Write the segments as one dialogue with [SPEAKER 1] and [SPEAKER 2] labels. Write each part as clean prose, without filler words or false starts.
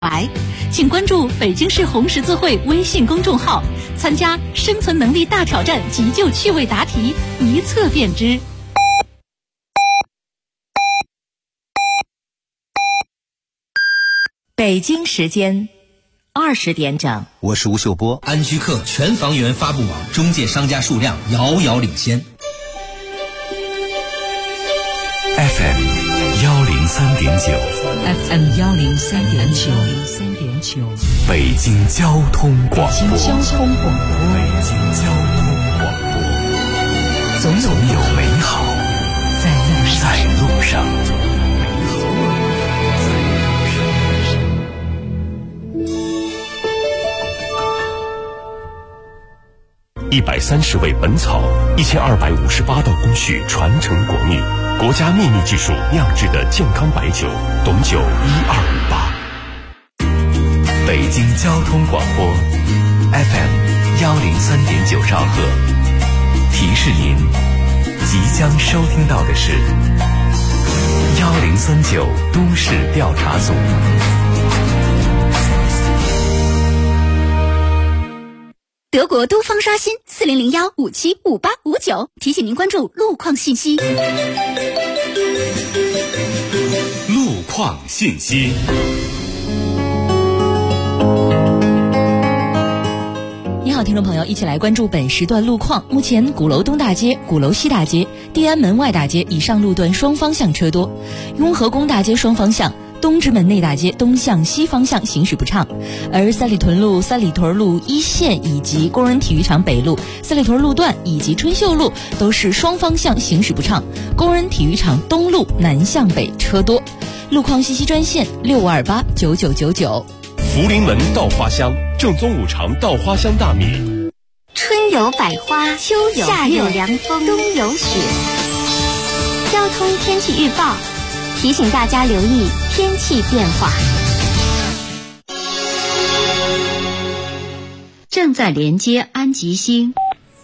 [SPEAKER 1] 白，请关注北京市红十字会微信公众号，参加生存能力大挑战急救趣味答题，一测便知。北京时间20点整，
[SPEAKER 2] 我是吴秀波。
[SPEAKER 3] 安居客全房源发布网中介商家数量遥遥领先。
[SPEAKER 2] FM 103.9
[SPEAKER 1] FM 103.9，
[SPEAKER 2] 北京交通广播。
[SPEAKER 1] 北京交通广播，总有美好在路上。
[SPEAKER 4] 130味本草，1258道工序传承国秘，国家秘密技术酿制的健康白酒，董酒1258。
[SPEAKER 2] 北京交通广播 FM 103.9兆赫，提示您即将收听到的是1039都市调查组。
[SPEAKER 5] 德国都方刷新4001575859，提醒您关注路况信息。
[SPEAKER 4] 路况信息。
[SPEAKER 1] 你好，听众朋友，一起来关注本时段路况。目前鼓楼东大街、鼓楼西大街、地安门外大街以上路段双方向车多，雍和宫大街双方向、东直门内大街东向西方向行驶不畅，而三里屯路一线以及工人体育场北路、三里屯路段以及春秀路都是双方向行驶不畅，工人体育场东路南向北车多。路况信息专线65289999。
[SPEAKER 4] 福临门稻花香，正宗五常稻花香大米。
[SPEAKER 5] 春有百花，秋有夏有凉风，冬有雪。交通天气预报提醒大家留意天气变化。
[SPEAKER 6] 正在连接安吉星。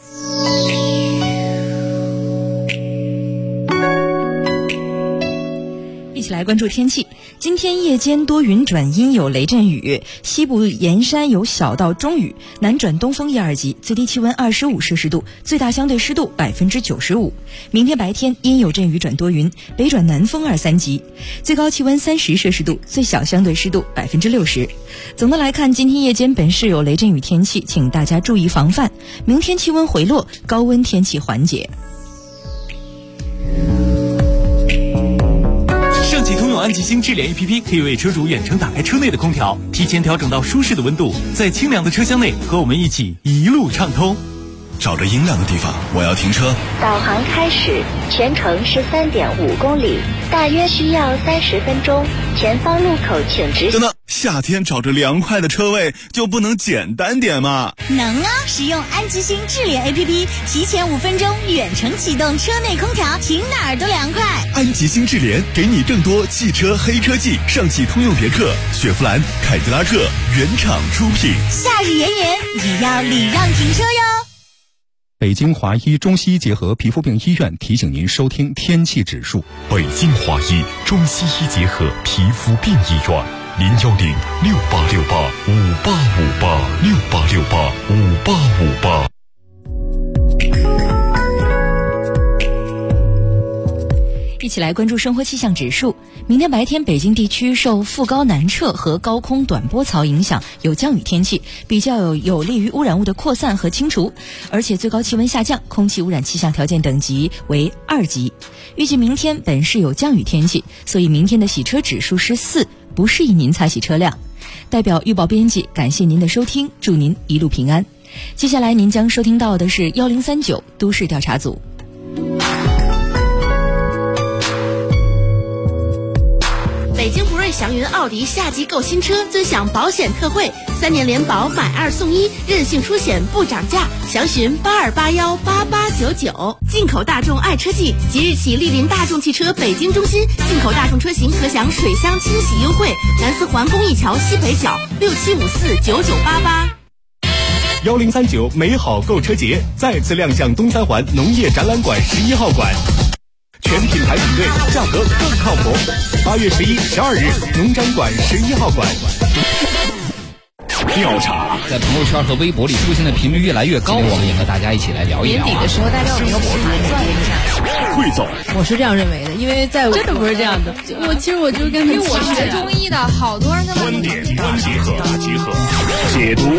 [SPEAKER 1] 一起来关注天气。今天夜间多云转阴，有雷阵雨，西部沿山有小到中雨，南转东风1、2级，最低气温25摄氏度，最大相对湿度95%。明天白天阴有阵雨转多云，北转南风2、3级，最高气温30摄氏度，最小相对湿度60%。总的来看，今天夜间本市有雷阵雨天气，请大家注意防范。明天气温回落，高温天气缓解。
[SPEAKER 7] 上汽通用安吉星智联 APP 可以为车主远程打开车内的空调，提前调整到舒适的温度，在清凉的车厢内和我们一起一路畅通。
[SPEAKER 8] 找着阴凉的地方，我要停车。
[SPEAKER 9] 导航开始，全程13.5公里，大约需要30分钟。前方路口请直行。
[SPEAKER 8] 等等，夏天找着凉快的车位就不能简单点吗？
[SPEAKER 5] 能啊！使用安吉星智联 APP， 提前5分钟远程启动车内空调，停哪儿都凉快。
[SPEAKER 8] 安吉星智联给你更多汽车黑科技，上汽通用别克、雪佛兰、凯迪拉克原厂出品。
[SPEAKER 5] 夏日炎炎，也要礼让停车哟。
[SPEAKER 10] 北京华医中西医结合皮肤病医院提醒您收听天气指数。
[SPEAKER 4] 北京华医中西医结合皮肤病医院，0106868585868685858。
[SPEAKER 1] 一起来关注生活气象指数。明天白天，北京地区受副高南撤和高空短波槽影响，有降雨天气，比较有利于污染物的扩散和清除，而且最高气温下降，空气污染气象条件等级为2级。预计明天本市有降雨天气，所以明天的洗车指数是4，不适宜您擦洗车辆。代表预报编辑感谢您的收听，祝您一路平安。接下来您将收听到的是1039都市调查组。
[SPEAKER 11] 北京福瑞祥云奥迪夏季购新车尊享保险特惠，3年联保买2送1，任性出险不涨价，详询82818899。进口大众爱车季，即日起莅临大众汽车北京中心，进口大众车型可享水箱清洗优惠，南四环公益桥西北角67549988。
[SPEAKER 7] 1039美好购车节再次亮相东三环农业展览馆11号馆，全品牌比对，价格更靠谱。8月11、12日，农展馆11号馆。
[SPEAKER 8] 调查，
[SPEAKER 12] 在朋友圈和微博里出现的频率越来越高，我们也和大家一起来聊一聊。
[SPEAKER 13] 年底的时候，大家有没有盘算一下？
[SPEAKER 8] 汇总，
[SPEAKER 13] 我是这样认为的，因为在真的不是这样的。其实我就跟因为我学中医的，好多人他们
[SPEAKER 8] 观点大结合，解读。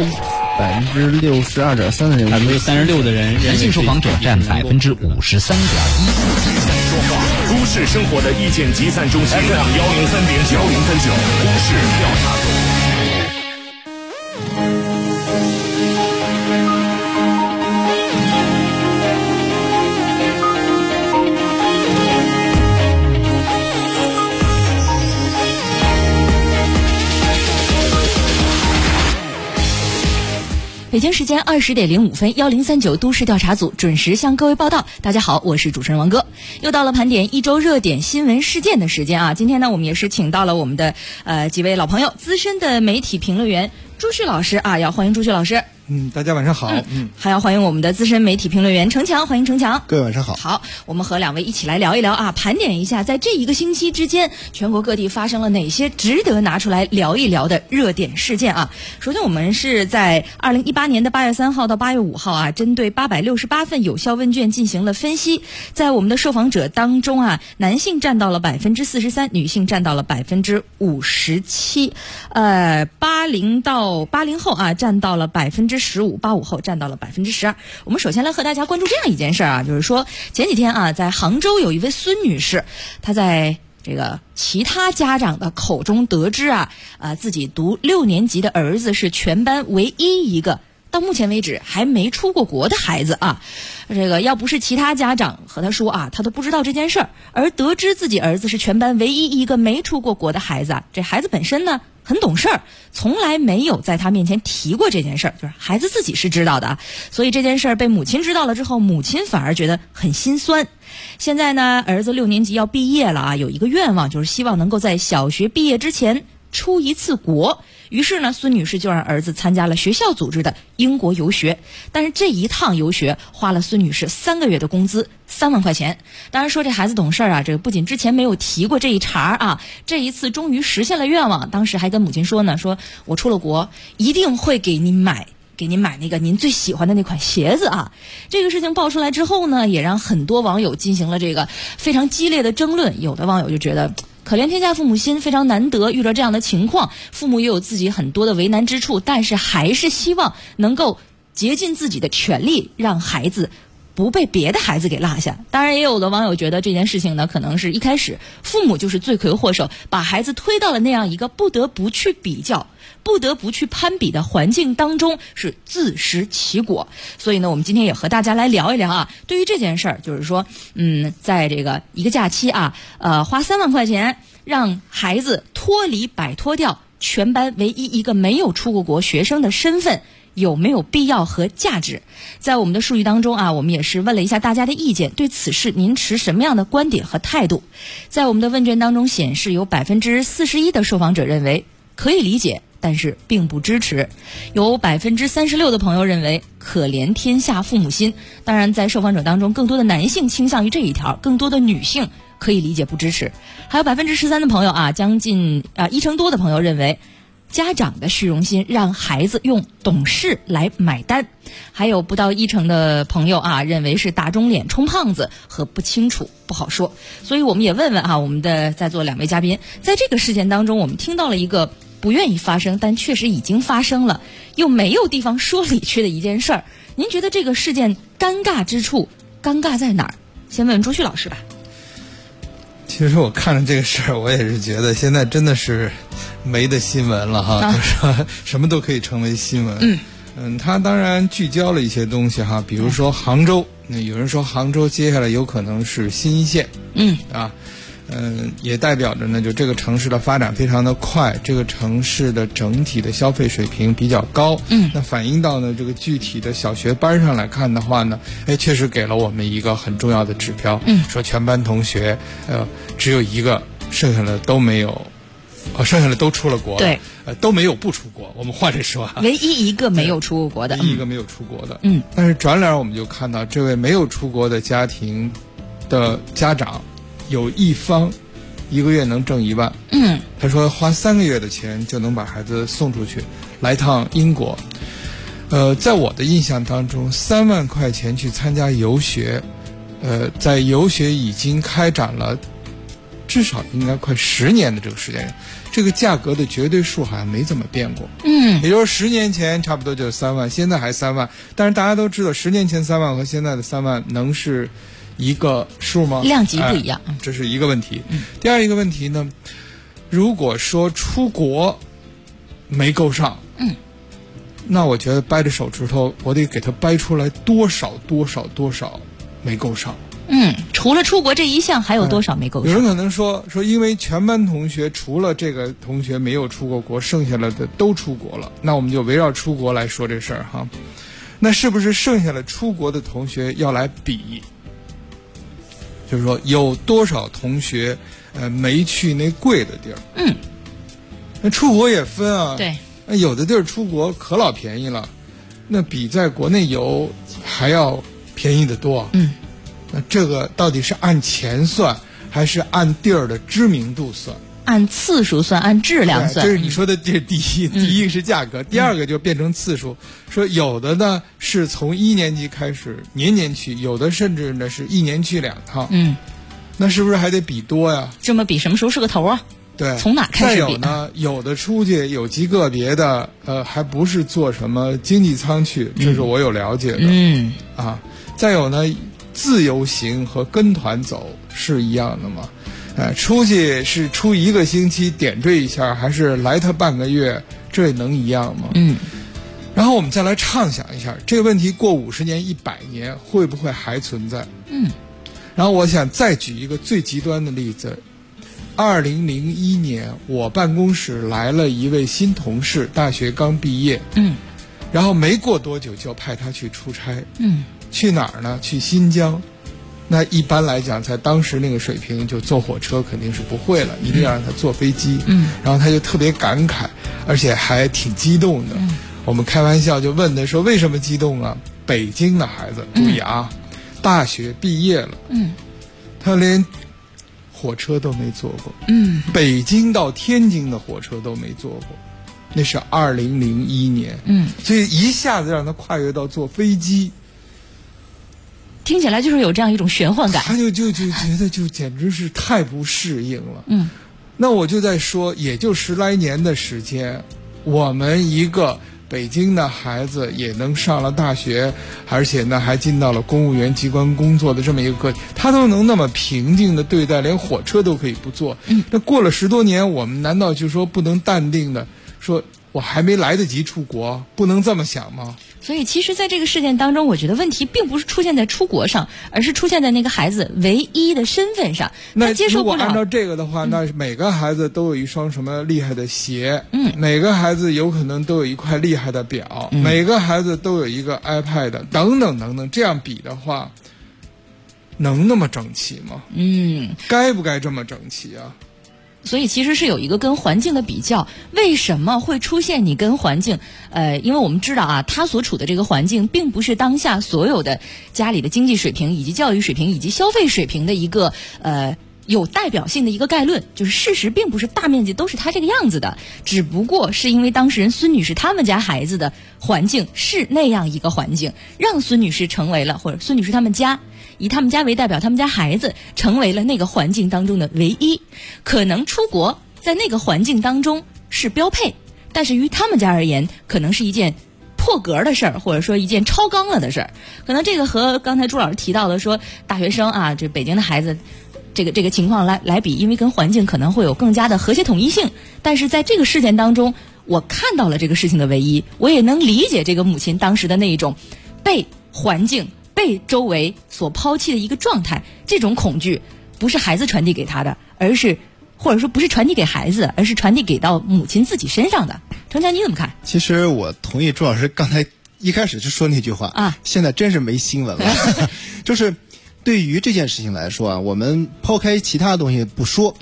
[SPEAKER 14] 62.3%的人
[SPEAKER 12] ，36%的人，男性受访者占53.1%。
[SPEAKER 8] 都市生活的意见集散中心 FM 103.9，都市调查组。
[SPEAKER 1] 北京时间20点05分，1039都市调查组准时向各位报道。大家好，我是主持人王哥。又到了盘点一周热点新闻事件的时间啊！今天呢，我们也是请到了我们的几位老朋友，资深的媒体评论员朱旭老师啊，要欢迎朱旭老师。
[SPEAKER 15] 大家晚上好。
[SPEAKER 1] 还要欢迎我们的资深媒体评论员程强，欢迎程强。
[SPEAKER 15] 各位晚上好。
[SPEAKER 1] 好，我们和两位一起来聊一聊啊，盘点一下在这一个星期之间，全国各地发生了哪些值得拿出来聊一聊的热点事件啊。首先，我们是在2018年的8月3号到8月5号啊，针对868份有效问卷进行了分析。在我们的受访者当中啊，男性占到了43%，女性占到了57%，80到80后啊占到了15%，85后占到了12%。我们首先来和大家关注这样一件事啊，就是说前几天啊，在杭州有一位孙女士，她在这个其他家长的口中得知自己读6年级的儿子是全班唯一一个到目前为止还没出过国的孩子啊。这个要不是其他家长和他说啊，他都不知道这件事儿，而得知自己儿子是全班唯一一个没出过国的孩子啊，这孩子本身呢很懂事儿，从来没有在他面前提过这件事儿，就是孩子自己是知道的啊。所以这件事儿被母亲知道了之后，母亲反而觉得很心酸。现在呢，儿子6年级要毕业了啊，有一个愿望就是希望能够在小学毕业之前出一次国。于是呢，孙女士就让儿子参加了学校组织的英国游学，但是这一趟游学花了孙女士3个月的工资3万块钱。当然说这孩子懂事啊，这个不仅之前没有提过这一茬啊，这一次终于实现了愿望。当时还跟母亲说呢，说我出了国一定会给您买那个您最喜欢的那款鞋子啊。这个事情爆出来之后呢，也让很多网友进行了这个非常激烈的争论。有的网友就觉得可怜天下父母心，非常难得遇到这样的情况，父母也有自己很多的为难之处，但是还是希望能够竭尽自己的全力，让孩子不被别的孩子给落下。当然也有的网友觉得这件事情呢，可能是一开始父母就是罪魁祸首，把孩子推到了那样一个不得不去比较，不得不去攀比的环境当中，是自食其果。所以呢，我们今天也和大家来聊一聊啊，对于这件事儿，就是说在这个一个假期啊，花3万块钱让孩子摆脱掉全班唯一一个没有出过国学生的身份，有没有必要和价值？在我们的数据当中啊，我们也是问了一下大家的意见，对此事您持什么样的观点和态度？在我们的问卷当中显示，有41%的受访者认为可以理解，但是并不支持。有36%的朋友认为可怜天下父母心。当然在受访者当中，更多的男性倾向于这一条，更多的女性可以理解不支持。还有13%的朋友啊，将近1成多的朋友认为家长的虚荣心让孩子用懂事来买单。还有不到1成的朋友啊，认为是打肿脸充胖子和不清楚不好说。所以我们也问问啊，我们的在座2位嘉宾，在这个事件当中，我们听到了一个不愿意发生但确实已经发生了又没有地方说理去的一件事儿。您觉得这个事件尴尬之处尴尬在哪儿？先问朱旭老师吧。
[SPEAKER 15] 其实我看了这个事儿，我也是觉得现在真的是没的新闻了哈，就是说什么都可以成为新闻。它当然聚焦了一些东西哈，比如说杭州，有人说杭州接下来有可能是新一线，也代表着呢，就这个城市的发展非常的快，这个城市的整体的消费水平比较高。那反映到呢这个具体的小学班上来看的话呢，确实给了我们一个很重要的指标。说全班同学只有一个，剩下的都没有，剩下的都出了国了。对，都没有不出国。我们换着说，
[SPEAKER 1] 唯一一个没有出过国的，
[SPEAKER 15] 唯一一个没有出国的。但是转脸我们就看到，这位没有出国的家庭的家长。有一方 1个月能挣1万。他说花3个月的钱就能把孩子送出去，来趟英国。在我的印象当中，3万块钱去参加游学，在游学已经开展了至少应该快10年的这个时间，这个价格的绝对数好像没怎么变过。也就是10年前差不多就是3万，现在还3万。但是大家都知道，10年前3万和现在的3万能是一个数吗？
[SPEAKER 1] 量级不一样，
[SPEAKER 15] 这是一个问题。第二一个问题呢，如果说出国没够上，那我觉得掰着手指头，我得给他掰出来多少没够上。
[SPEAKER 1] 除了出国这一项，还有多少没够上？
[SPEAKER 15] 有人可能说，因为全班同学除了这个同学没有出过国，剩下的都出国了，那我们就围绕出国来说这事儿哈。那是不是剩下了出国的同学要来比？就是说有多少同学没去那贵的地儿？那出国也分啊。
[SPEAKER 1] 对。
[SPEAKER 15] 有的地儿出国可老便宜了，那比在国内游还要便宜得多。那这个到底是按钱算，还是按地儿的知名度算？
[SPEAKER 1] 按次数算，按质量算。
[SPEAKER 15] 这是你说的这第一个是价格，第二个就变成次数。说有的呢是从1年级开始年年去，有的甚至呢是1年去2趟。那是不是还得比多呀？
[SPEAKER 1] 这么比什么时候是个头啊？
[SPEAKER 15] 对，
[SPEAKER 1] 从哪开始比？
[SPEAKER 15] 再有呢，有的出去有极个别的，还不是坐什么经济舱去，这是我有了解的。再有呢，自由行和跟团走是一样的吗？出去是出1个星期点缀一下，还是来他半个月，这也能一样吗？然后我们再来畅想一下，这个问题过50年、100年会不会还存在？然后我想再举一个最极端的例子。2001年，我办公室来了一位新同事，大学刚毕业，然后没过多久就派他去出差，去哪儿呢？去新疆。那一般来讲，在当时那个水平，就坐火车肯定是不会了，一定要让他坐飞机。然后他就特别感慨，而且还挺激动的。我们开玩笑就问他说：“为什么激动啊？”北京的孩子，注意啊，大学毕业了，他连火车都没坐过，北京到天津的火车都没坐过，那是2001年，所以一下子让他跨越到坐飞机，
[SPEAKER 1] 听起来就是有这样一种玄幻感，
[SPEAKER 15] 他就觉得就简直是太不适应了。那我就在说，也就10来年的时间，我们一个北京的孩子也能上了大学，而且呢还进到了公务员机关工作的这么一个个体，他都能那么平静的对待，连火车都可以不坐。那过了10多年，我们难道就说不能淡定的说，我还没来得及出国，不能这么想吗？
[SPEAKER 1] 所以其实在这个事件当中，我觉得问题并不是出现在出国上，而是出现在那个孩子唯一的身份上，他接受不了。
[SPEAKER 15] 如果按照这个的话，那每个孩子都有一双什么厉害的鞋，每个孩子有可能都有一块厉害的表，每个孩子都有一个 iPad 等等等等，这样比的话能那么整齐吗？该不该这么整齐啊？
[SPEAKER 1] 所以其实是有一个跟环境的比较，为什么会出现你跟环境？因为我们知道啊，他所处的这个环境并不是当下所有的家里的经济水平以及教育水平以及消费水平的一个有代表性的一个概论，就是事实并不是大面积都是他这个样子的，只不过是因为当事人孙女士他们家孩子的环境是那样一个环境，让孙女士成为了，或者孙女士他们家以他们家为代表，他们家孩子成为了那个环境当中的唯一。可能出国在那个环境当中是标配，但是于他们家而言，可能是一件破格的事儿，或者说一件超纲了的事儿。可能这个和刚才朱老师提到的说大学生啊，这北京的孩子这个情况来比，因为跟环境可能会有更加的和谐统一性。但是在这个事件当中，我看到了这个事情的唯一，我也能理解这个母亲当时的那一种被环境被周围所抛弃的一个状态。这种恐惧不是孩子传递给他的，而是或者说不是传递给孩子，而是传递给到母亲自己身上的。程强，你怎么看？
[SPEAKER 14] 其实我同意朱老师刚才一开始就说那句话啊，现在真是没新闻了。就是对于这件事情来说啊，我们抛开其他东西不说，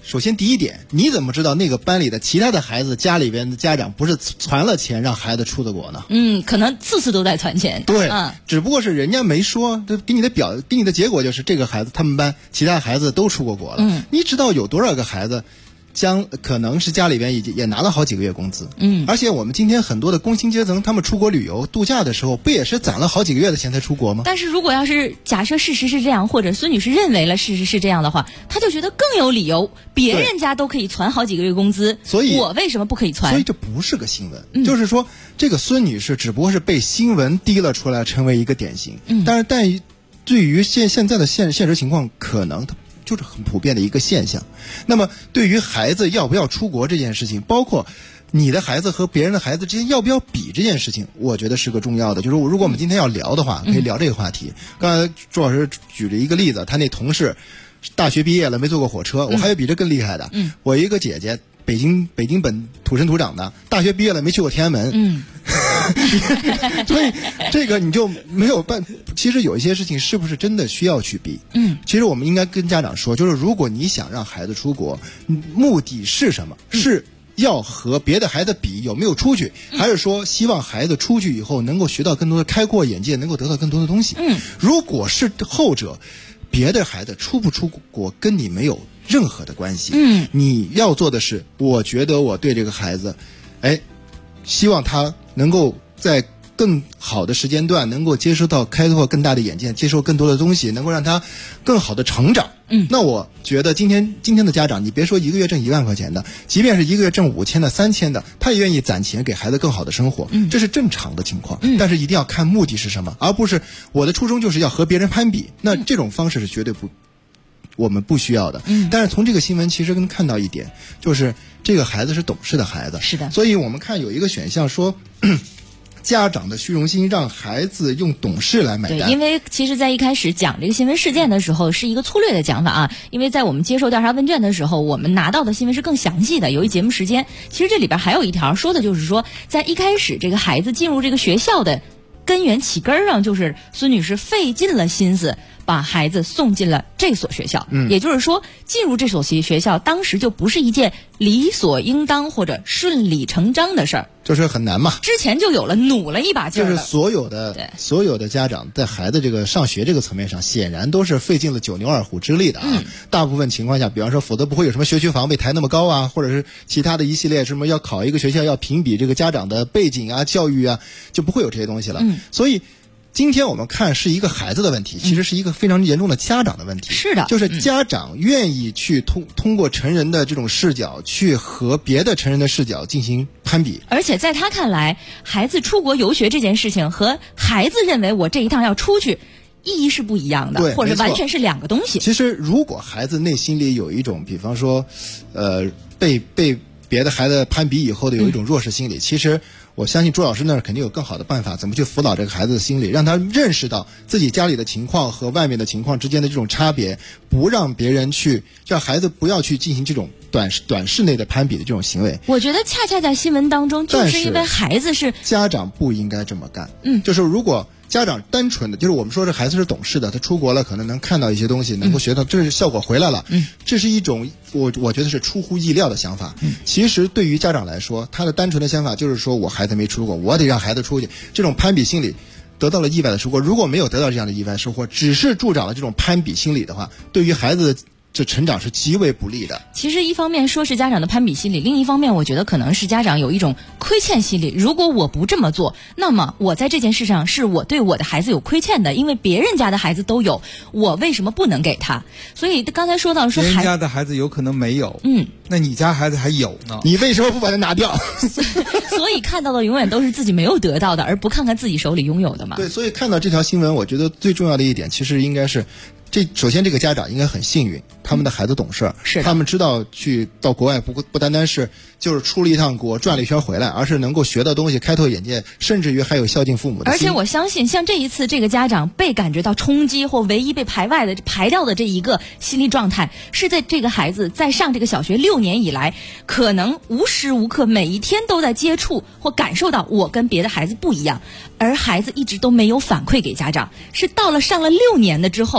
[SPEAKER 14] 首先第一点，你怎么知道那个班里的其他的孩子家里边的家长不是传了钱让孩子出的国呢？
[SPEAKER 1] 可能次次都在传钱。
[SPEAKER 14] 对，只不过是人家没说，给你的结果就是这个孩子他们班其他孩子都出过国了。你知道有多少个孩子可能是家里边也拿了好几个月工资。而且我们今天很多的工薪阶层，他们出国旅游度假的时候，不也是攒了好几个月的钱才出国吗？
[SPEAKER 1] 但是如果要是假设事实是这样，或者孙女士认为了事实是这样的话，她就觉得更有理由，别人家都可以传好几个月工资，所以我为什么不可以传？
[SPEAKER 14] 所以这不是个新闻，就是说这个孙女士只不过是被新闻提了出来，成为一个典型。但对于现在的现实情况，可能它就是很普遍的一个现象。那么对于孩子要不要出国这件事情，包括你的孩子和别人的孩子之间要不要比这件事情，我觉得是个重要的。就是如果我们今天要聊的话，可以聊这个话题。刚才朱老师举了一个例子，他那同事大学毕业了没坐过火车，我还有比这更厉害的。我一个姐姐，北京本土生土长的，大学毕业了没去过天安门。所以这个你就没有办。其实有一些事情是不是真的需要去比？其实我们应该跟家长说，就是如果你想让孩子出国，目的是什么？是要和别的孩子比有没有出去，还是说希望孩子出去以后能够学到更多的开阔眼界，能够得到更多的东西？如果是后者，别的孩子出不出国跟你没有任何的关系。你要做的是，我觉得我对这个孩子，希望他能够在更好的时间段能够接收到开拓更大的眼界，接受更多的东西，能够让他更好的成长。那我觉得今天的家长，你别说一个月挣1万块钱的，即便是一个月挣5000的、3000的，他也愿意攒钱给孩子更好的生活，这是正常的情况。但是一定要看目的是什么，而不是我的初衷就是要和别人攀比，那这种方式是绝对我们不需要的。但是从这个新闻其实能看到一点，就是这个孩子是懂事的孩子。
[SPEAKER 1] 是的。
[SPEAKER 14] 所以我们看有一个选项说家长的虚荣心让孩子用懂事来买单。
[SPEAKER 1] 对，因为其实在一开始讲这个新闻事件的时候是一个粗略的讲法啊，因为在我们接受调查问卷的时候，我们拿到的新闻是更详细的，由于节目时间。其实这里边还有一条说的就是说，在一开始这个孩子进入这个学校的根源起根上，就是孙女士费尽了心思把孩子送进了这所学校。也就是说，进入这所学校当时就不是一件理所应当或者顺理成章的事儿，
[SPEAKER 14] 就是很难嘛。
[SPEAKER 1] 之前就有了努了一把劲儿。
[SPEAKER 14] 就是所有的家长在孩子这个上学这个层面上，显然都是费尽了9牛2虎之力的啊。大部分情况下，比方说，否则不会有什么学区房被抬那么高啊，或者是其他的一系列什么要考一个学校要评比这个家长的背景啊、教育啊，就不会有这些东西了。所以今天我们看是一个孩子的问题，其实是一个非常严重的家长的问题。
[SPEAKER 1] 是的，
[SPEAKER 14] 就是家长愿意去通过成人的这种视角去和别的成人的视角进行攀比。
[SPEAKER 1] 而且在他看来，孩子出国游学这件事情和孩子认为我这一趟要出去意义是不一样的，或者完全是两个东西。
[SPEAKER 14] 其实如果孩子内心里有一种比方说被别的孩子攀比以后的有一种弱势心理，其实我相信朱老师那儿肯定有更好的办法，怎么去辅导这个孩子的心理，让他认识到自己家里的情况和外面的情况之间的这种差别，不让别人去，让孩子不要去进行这种短视内的攀比的这种行为。
[SPEAKER 1] 我觉得恰恰在新闻当中，就是因为孩子是
[SPEAKER 14] 家长不应该这么干。就是如果家长单纯的，就是我们说这孩子是懂事的，他出国了可能能看到一些东西，能够学到，这是效果回来了。这是一种我觉得是出乎意料的想法。其实对于家长来说，他的单纯的想法就是说我孩子没出过，我得让孩子出去。这种攀比心理得到了意外的收获，如果没有得到这样的意外收获，只是助长了这种攀比心理的话，对于孩子这成长是极为不利的。
[SPEAKER 1] 其实一方面说是家长的攀比心理，另一方面我觉得可能是家长有一种亏欠心理。如果我不这么做，那么我在这件事上是我对我的孩子有亏欠的，因为别人家的孩子都有，我为什么不能给他？所以刚才说到说
[SPEAKER 15] 别人家的孩子有可能没有，那你家孩子还有呢，
[SPEAKER 14] 你为什么不把它拿掉？
[SPEAKER 1] 所以看到的永远都是自己没有得到的，而不看看自己手里拥有的嘛。
[SPEAKER 14] 对，所以看到这条新闻，我觉得最重要的一点其实应该是首先这个家长应该很幸运，他们的孩子懂事，他们知道去到国外不单单是就是出了一趟国转了一圈回来，而是能够学到东西，开拓眼界，甚至于还有孝敬父母的心。
[SPEAKER 1] 而且我相信像这一次这个家长被感觉到冲击或唯一被排掉的这一个心理状态，是在这个孩子在上这个小学6年以来，可能无时无刻每一天都在接触或感受到我跟别的孩子不一样，而孩子一直都没有反馈给家长，是到了上了6年的之后，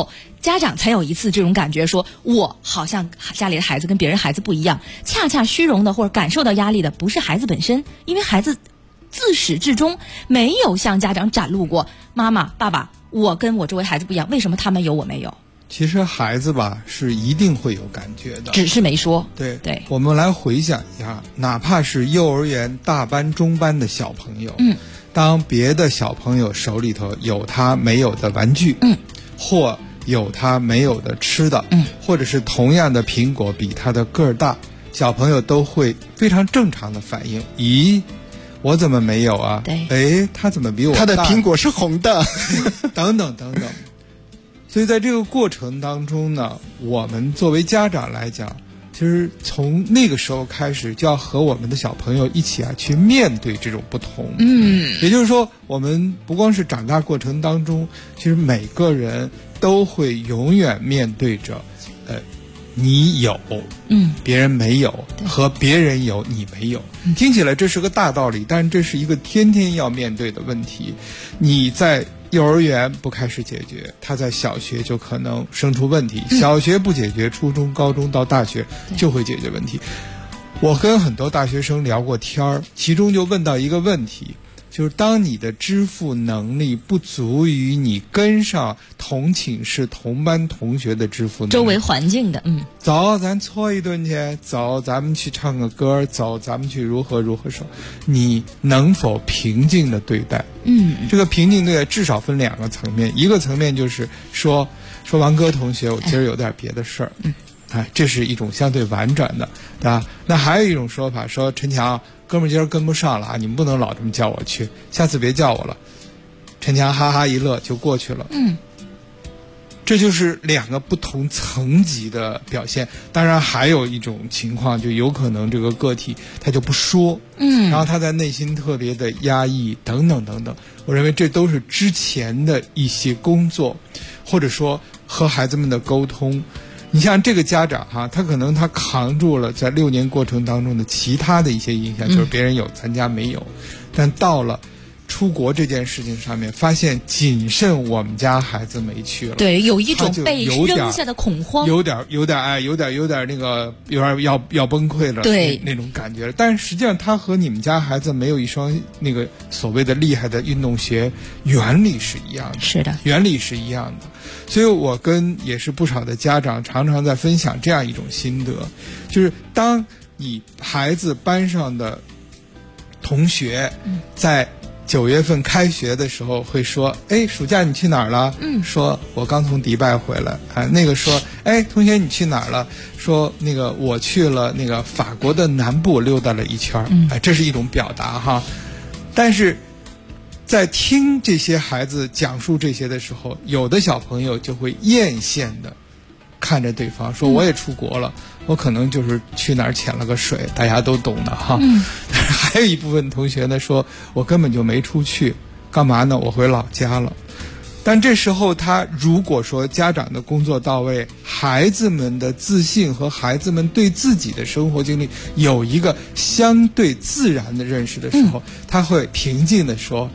[SPEAKER 1] 家长才有一次这种感觉，说我好像家里的孩子跟别人孩子不一样。恰恰虚荣的或者感受到压力的不是孩子本身，因为孩子自始至终没有向家长展露过，妈妈爸爸，我跟我周围孩子不一样，为什么他们有我没有？
[SPEAKER 15] 其实孩子吧是一定会有感觉的，
[SPEAKER 1] 只是没说。
[SPEAKER 15] 对，我们来回想一下，哪怕是幼儿园大班中班的小朋友，当别的小朋友手里头有他没有的玩具，或有他没有的吃的，或者是同样的苹果比他的个儿大，小朋友都会非常正常的反应，咦，我怎么没有啊？对，他怎么比我大？
[SPEAKER 14] 他的苹果是红的，
[SPEAKER 15] 等等等等。所以在这个过程当中呢，我们作为家长来讲，其实从那个时候开始就要和我们的小朋友一起去面对这种不同。也就是说，我们不光是长大过程当中，其实每个人都会永远面对着，你有，别人没有，和别人有你没有。听起来这是个大道理，但是这是一个天天要面对的问题。你在幼儿园不开始解决，他在小学就可能生出问题，小学不解决，初中高中到大学就会解决问题。我跟很多大学生聊过天儿，其中就问到一个问题，就是当你的支付能力不足于你跟上同寝室同班同学的支付能力，
[SPEAKER 1] 周围环境的，
[SPEAKER 15] 走咱搓一顿去，走咱们去唱个歌，走咱们去如何说，你能否平静的对待？这个平静对待至少分2个层面，一个层面就是说王哥同学，我今儿有点别的事儿，这是一种相对婉转的，对吧？那还有一种说法，说陈强哥们儿今儿跟不上了啊，你们不能老这么叫我去，下次别叫我了。陈强哈哈一乐就过去了。这就是2个不同层级的表现。当然还有一种情况，就有可能这个个体他就不说，然后他在内心特别的压抑等等等等。我认为这都是之前的一些工作，或者说和孩子们的沟通。你像这个家长哈，他可能他扛住了在6年过程当中的其他的一些影响，就是别人有咱家没有，但到了出国这件事情上面，发现仅剩我们家孩子没去了，
[SPEAKER 1] 对，有一种被扔下的恐慌，
[SPEAKER 15] 有点那个有点要崩溃了，
[SPEAKER 1] 对
[SPEAKER 15] 那种感觉了。但是实际上，他和你们家孩子没有一双那个所谓的厉害的运动鞋，原理是一样的，
[SPEAKER 1] 是的，
[SPEAKER 15] 原理是一样的。所以我跟也是不少的家长常常在分享这样一种心得，就是当你孩子班上的同学在9月份开学的时候会说，暑假你去哪儿了？说我刚从迪拜回来。那个说，同学你去哪儿了？说那个我去了那个法国的南部溜达了一圈。这是一种表达哈。但是在听这些孩子讲述这些的时候，有的小朋友就会艳羡的看着对方说，我也出国了，我可能就是去哪儿潜了个水，大家都懂的哈。但是还有一部分同学呢说，我根本就没出去，干嘛呢？我回老家了。但这时候他如果说家长的工作到位，孩子们的自信和孩子们对自己的生活经历有一个相对自然的认识的时候，他会平静的说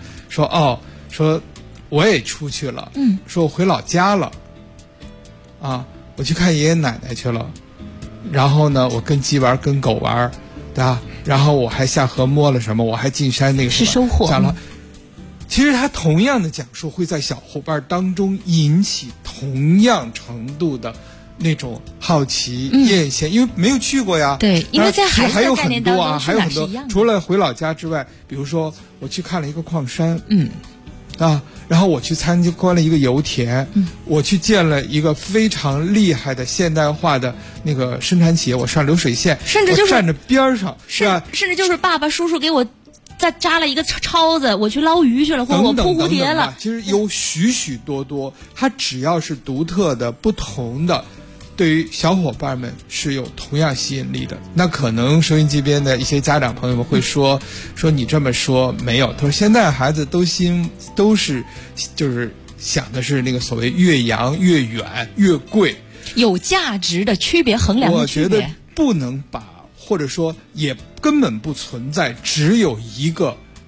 [SPEAKER 15] 我也出去了，说我回老家了，我去看爷爷奶奶去了，然后呢，我跟鸡玩，跟狗玩，对吧？然后我还下河摸了什么，我还进山那个
[SPEAKER 1] 是收获。
[SPEAKER 15] 讲了，其实他同样的讲述会在小伙伴当中引起同样程度的那种好奇、艳羡，因为没有去过呀。
[SPEAKER 1] 对，因为在孩子的概念当中
[SPEAKER 15] 还有很多，除了回老家之外，比如说我去看了一个矿山，然后我去参观了一个油田，我去见了一个非常厉害的现代化的那个生产企业，我上流水线，
[SPEAKER 1] 甚至就是
[SPEAKER 15] 站着边上，是吧？
[SPEAKER 1] 甚至就是爸爸叔叔给我再扎了一个抄子，我去捞鱼去了，或者我扑蝴蝶了。
[SPEAKER 15] 其实有许许多多，它只要是独特的、不同的，对于小伙伴们是有同样吸引力的。那可能收音机边的一些家长朋友们会说你这么说没有，他说现在孩子都是就是想的是那个所谓越洋越远越贵，
[SPEAKER 1] 有价值的区别衡量的区别。
[SPEAKER 15] 我觉得不能把，或者说也根本不存在只有一个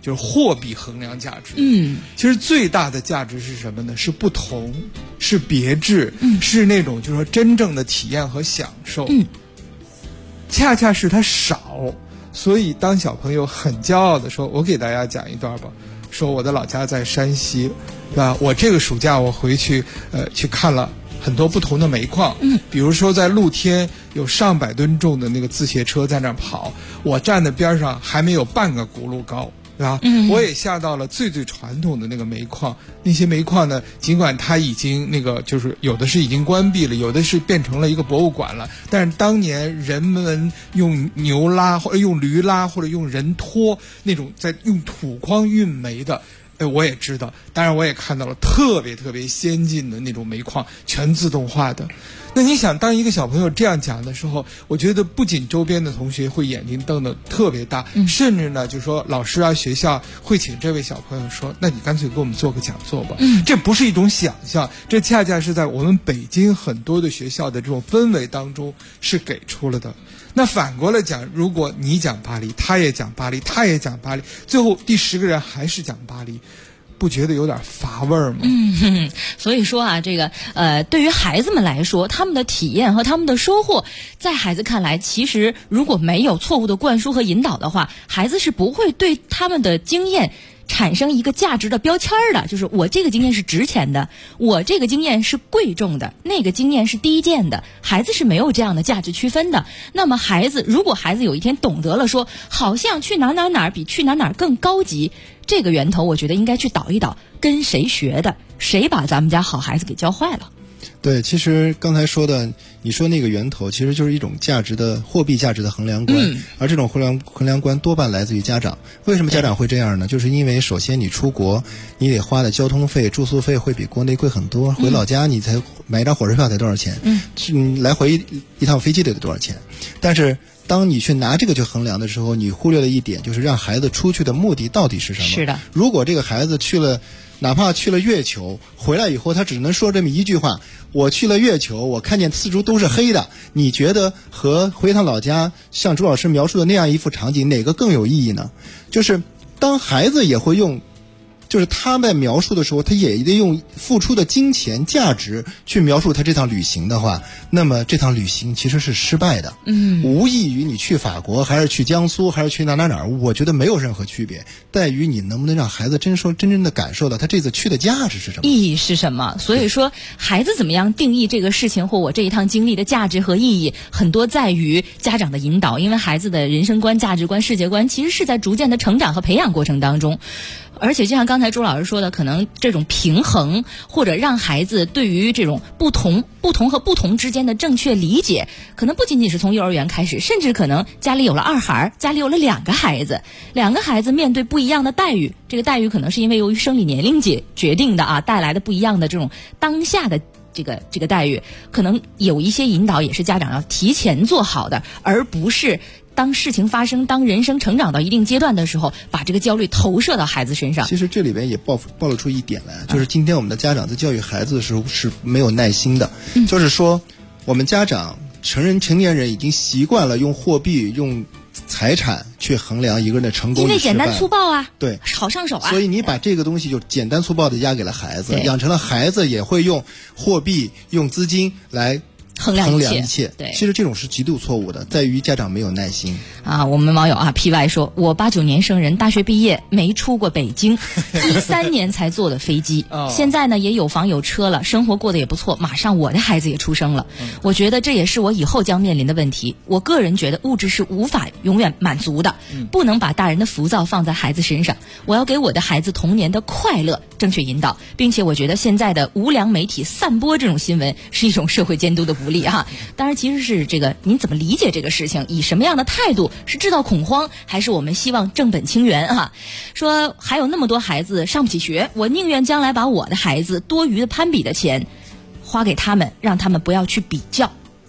[SPEAKER 15] 就是货币衡量价值。其实最大的价值是什么呢？是不同，是别致，是那种就是说真正的体验和享受。恰恰是它少，所以当小朋友很骄傲的说，我给大家讲一段吧，说我的老家在山西，对吧？我这个暑假我回去去看了很多不同的煤矿，比如说在露天有上百吨重的那个自卸车在那儿跑，我站在边上还没有半个轱辘高，对吧？我也下到了最传统的那个煤矿，那些煤矿呢，尽管它已经那个就是有的是已经关闭了，有的是变成了一个博物馆了，但是当年人们用牛拉或者用驴拉或者用人拖那种在用土筐运煤的。我也知道，当然我也看到了特别先进的那种煤矿，全自动化的。那你想，当一个小朋友这样讲的时候，我觉得不仅周边的同学会眼睛瞪得特别大，甚至呢，就是说老师啊、学校会请这位小朋友说：“那你干脆给我们做个讲座吧。”这不是一种想象，这恰恰是在我们北京很多的学校的这种氛围当中是给出了的。那反过来讲，如果你讲巴黎，他也讲巴黎，他也讲巴黎，最后第10个人还是讲巴黎，不觉得有点乏味吗？
[SPEAKER 1] 所以说啊，这个对于孩子们来说，他们的体验和他们的收获，在孩子看来，其实如果没有错误的灌输和引导的话，孩子是不会对他们的经验产生一个价值的标签的，就是我这个经验是值钱的，我这个经验是贵重的，那个经验是低贱的，孩子是没有这样的价值区分的。那么如果孩子有一天懂得了说，好像去哪儿比去哪儿更高级，这个源头我觉得应该去导一导，跟谁学的，谁把咱们家好孩子给教坏了。
[SPEAKER 14] 对，其实刚才说的，你说那个源头其实就是一种货币价值的衡量观，而这种衡量观多半来自于家长。为什么家长会这样呢？就是因为首先你出国，你得花的交通费、住宿费会比国内贵很多，回老家你才买一张火车票才多少钱，来回一趟飞机得多少钱。但是当你去拿这个去衡量的时候，你忽略了一点，就是让孩子出去的目的到底是什么。
[SPEAKER 1] 是的，
[SPEAKER 14] 如果这个孩子哪怕去了月球，回来以后他只能说这么一句话，我去了月球，我看见四周都是黑的，你觉得和回趟老家像朱老师描述的那样一幅场景，哪个更有意义呢？就是当孩子也会用，就是他在描述的时候，他也得用付出的金钱价值去描述他这趟旅行的话，那么这趟旅行其实是失败的。无异于你去法国还是去江苏还是去哪儿，我觉得没有任何区别，在于你能不能让孩子真正的感受到他这次去的价值是什么，
[SPEAKER 1] 意义是什么。所以说孩子怎么样定义这个事情或我这一趟经历的价值和意义，很多在于家长的引导，因为孩子的人生观、价值观、世界观其实是在逐渐的成长和培养过程当中。而且就像刚才朱老师说的，可能这种平衡或者让孩子对于这种不同和不同之间的正确理解，可能不仅仅是从幼儿园开始，甚至可能家里有了2孩，家里有了2个孩子，2个孩子面对不一样的待遇，这个待遇可能是因为由于生理年龄决定的带来的不一样的这种当下的这个待遇，可能有一些引导也是家长要提前做好的，而不是当事情发生，当人生成长到一定阶段的时候，把这个焦虑投射到孩子身上。
[SPEAKER 14] 其实这里边也暴露出一点来，就是今天我们的家长在教育孩子的时候是没有耐心的。就是说，我们家长成年人已经习惯了用货币、用财产去衡量一个人的成功与失败，
[SPEAKER 1] 因为简单粗暴啊，
[SPEAKER 14] 对，
[SPEAKER 1] 好上手啊。
[SPEAKER 14] 所以你把这个东西就简单粗暴的压给了孩子，养成了孩子也会用货币、用资金来衡量一切。
[SPEAKER 1] 对，
[SPEAKER 14] 其实这种是极度错误的，在于家长没有耐心
[SPEAKER 1] 啊。我们网友PY 说，我89年生人，大学毕业没出过北京，13年才坐的飞机现在呢也有房有车了，生活过得也不错，马上我的孩子也出生了。我觉得这也是我以后将面临的问题。我个人觉得物质是无法永远满足的，不能把大人的浮躁放在孩子身上。我要给我的孩子童年的快乐正确引导，并且我觉得现在的无良媒体散播这种新闻是一种社会监督的不利当然其实是这个您怎么理解这个事情，以什么样的态度，是制造恐慌还是我们希望正本清源说还有那么多孩子上不起学，我宁愿将来把我的孩子多余的攀比的钱花给他们，让他们不要去比较。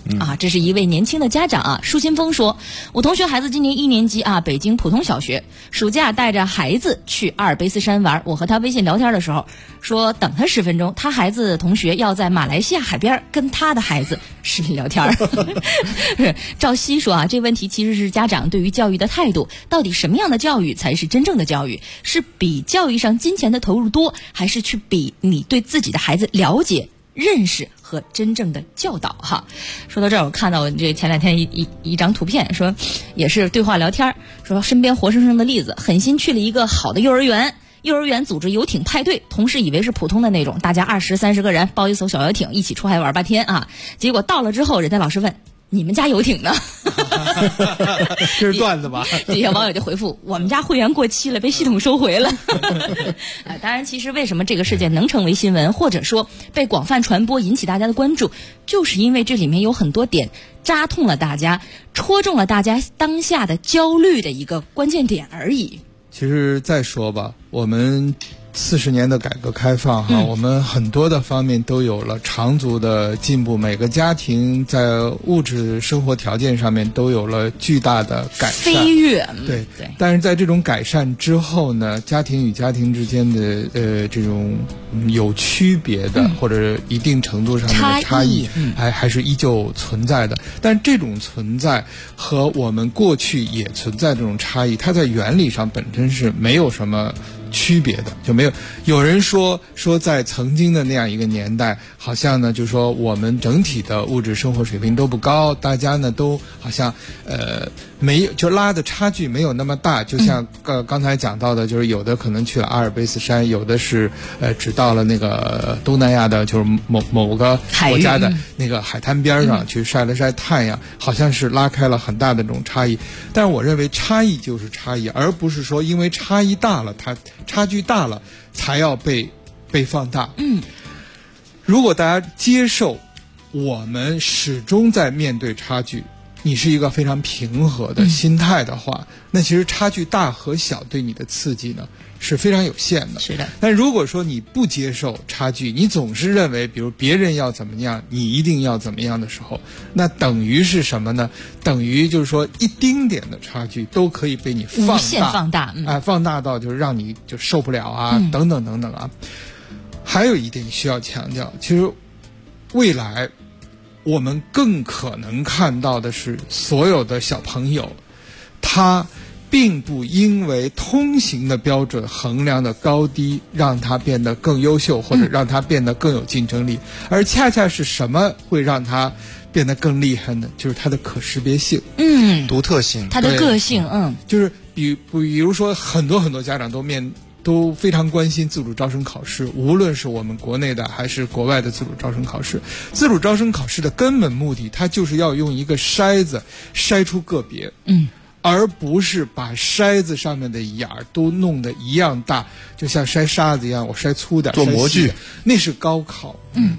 [SPEAKER 1] 这是一位年轻的家长啊，舒新峰说，我同学孩子今年1年级啊，北京普通小学，暑假带着孩子去阿尔卑斯山玩，我和他微信聊天的时候说等他10分钟，他孩子同学要在马来西亚海边跟他的孩子视频聊天。赵熙说啊，这问题其实是家长对于教育的态度，到底什么样的教育才是真正的教育？是比教育上金钱的投入多，还是去比你对自己的孩子了解认识和真正的教导哈？说到这儿，我看到这前2天一张图片，说也是对话聊天，说身边活生生的例子，狠心去了一个好的幼儿园，幼儿园组织游艇派对，同事以为是普通的那种，大家20、30个人包一艘小游艇一起出海玩8天啊，结果到了之后，人家老师问，你们家游艇呢？
[SPEAKER 14] 这是段子吧？
[SPEAKER 1] 底下网友就回复，我们家会员过期了，被系统收回了。当然其实为什么这个事件能成为新闻，或者说被广泛传播引起大家的关注，就是因为这里面有很多点扎痛了大家，戳中了大家当下的焦虑的一个关键点而已。
[SPEAKER 15] 其实再说吧，我们40年的改革开放哈，我们很多的方面都有了长足的进步，每个家庭在物质生活条件上面都有了巨大的改善
[SPEAKER 1] 飞跃。
[SPEAKER 15] 对。但是在这种改善之后呢，家庭与家庭之间的这种有区别的或者一定程度上面的差异还是依旧存在的。但这种存在和我们过去也存在这种差异，它在原理上本身是没有什么区别的，就没有人说在曾经的那样一个年代，好像呢就说我们整体的物质生活水平都不高，大家呢都好像没有，就拉的差距没有那么大。就像刚才讲到的，就是有的可能去了阿尔卑斯山，有的是只到了那个东南亚的，就是某个国家的那个海滩边上去晒了晒太阳，好像是拉开了很大的这种差异。但是我认为差异就是差异，而不是说因为差异大了，它差距大了才要被放大。如果大家接受我们始终在面对差距，你是一个非常平和的心态的话，那其实差距大和小对你的刺激呢是非常有限的。
[SPEAKER 1] 是的。
[SPEAKER 15] 但如果说你不接受差距，你总是认为比如别人要怎么样你一定要怎么样的时候，那等于是什么呢？等于就是说一丁点的差距都可以被你放大，
[SPEAKER 1] 无限放大，
[SPEAKER 15] 放大到就是让你就受不了啊，等等等等啊。还有一点需要强调，其实未来我们更可能看到的是，所有的小朋友他并不因为通行的标准衡量的高低让他变得更优秀，或者让他变得更有竞争力，而恰恰是什么会让他变得更厉害呢？就是他的可识别性，
[SPEAKER 14] 独特性，
[SPEAKER 1] 他的个性，
[SPEAKER 15] 就是比如说很多家长都非常关心自主招生考试，无论是我们国内的还是国外的自主招生考试。自主招生考试的根本目的，它就是要用一个筛子筛出个别，而不是把筛子上面的眼儿都弄得一样大，就像筛沙子一样，我筛粗点，
[SPEAKER 14] 做模具，
[SPEAKER 15] 那是高考。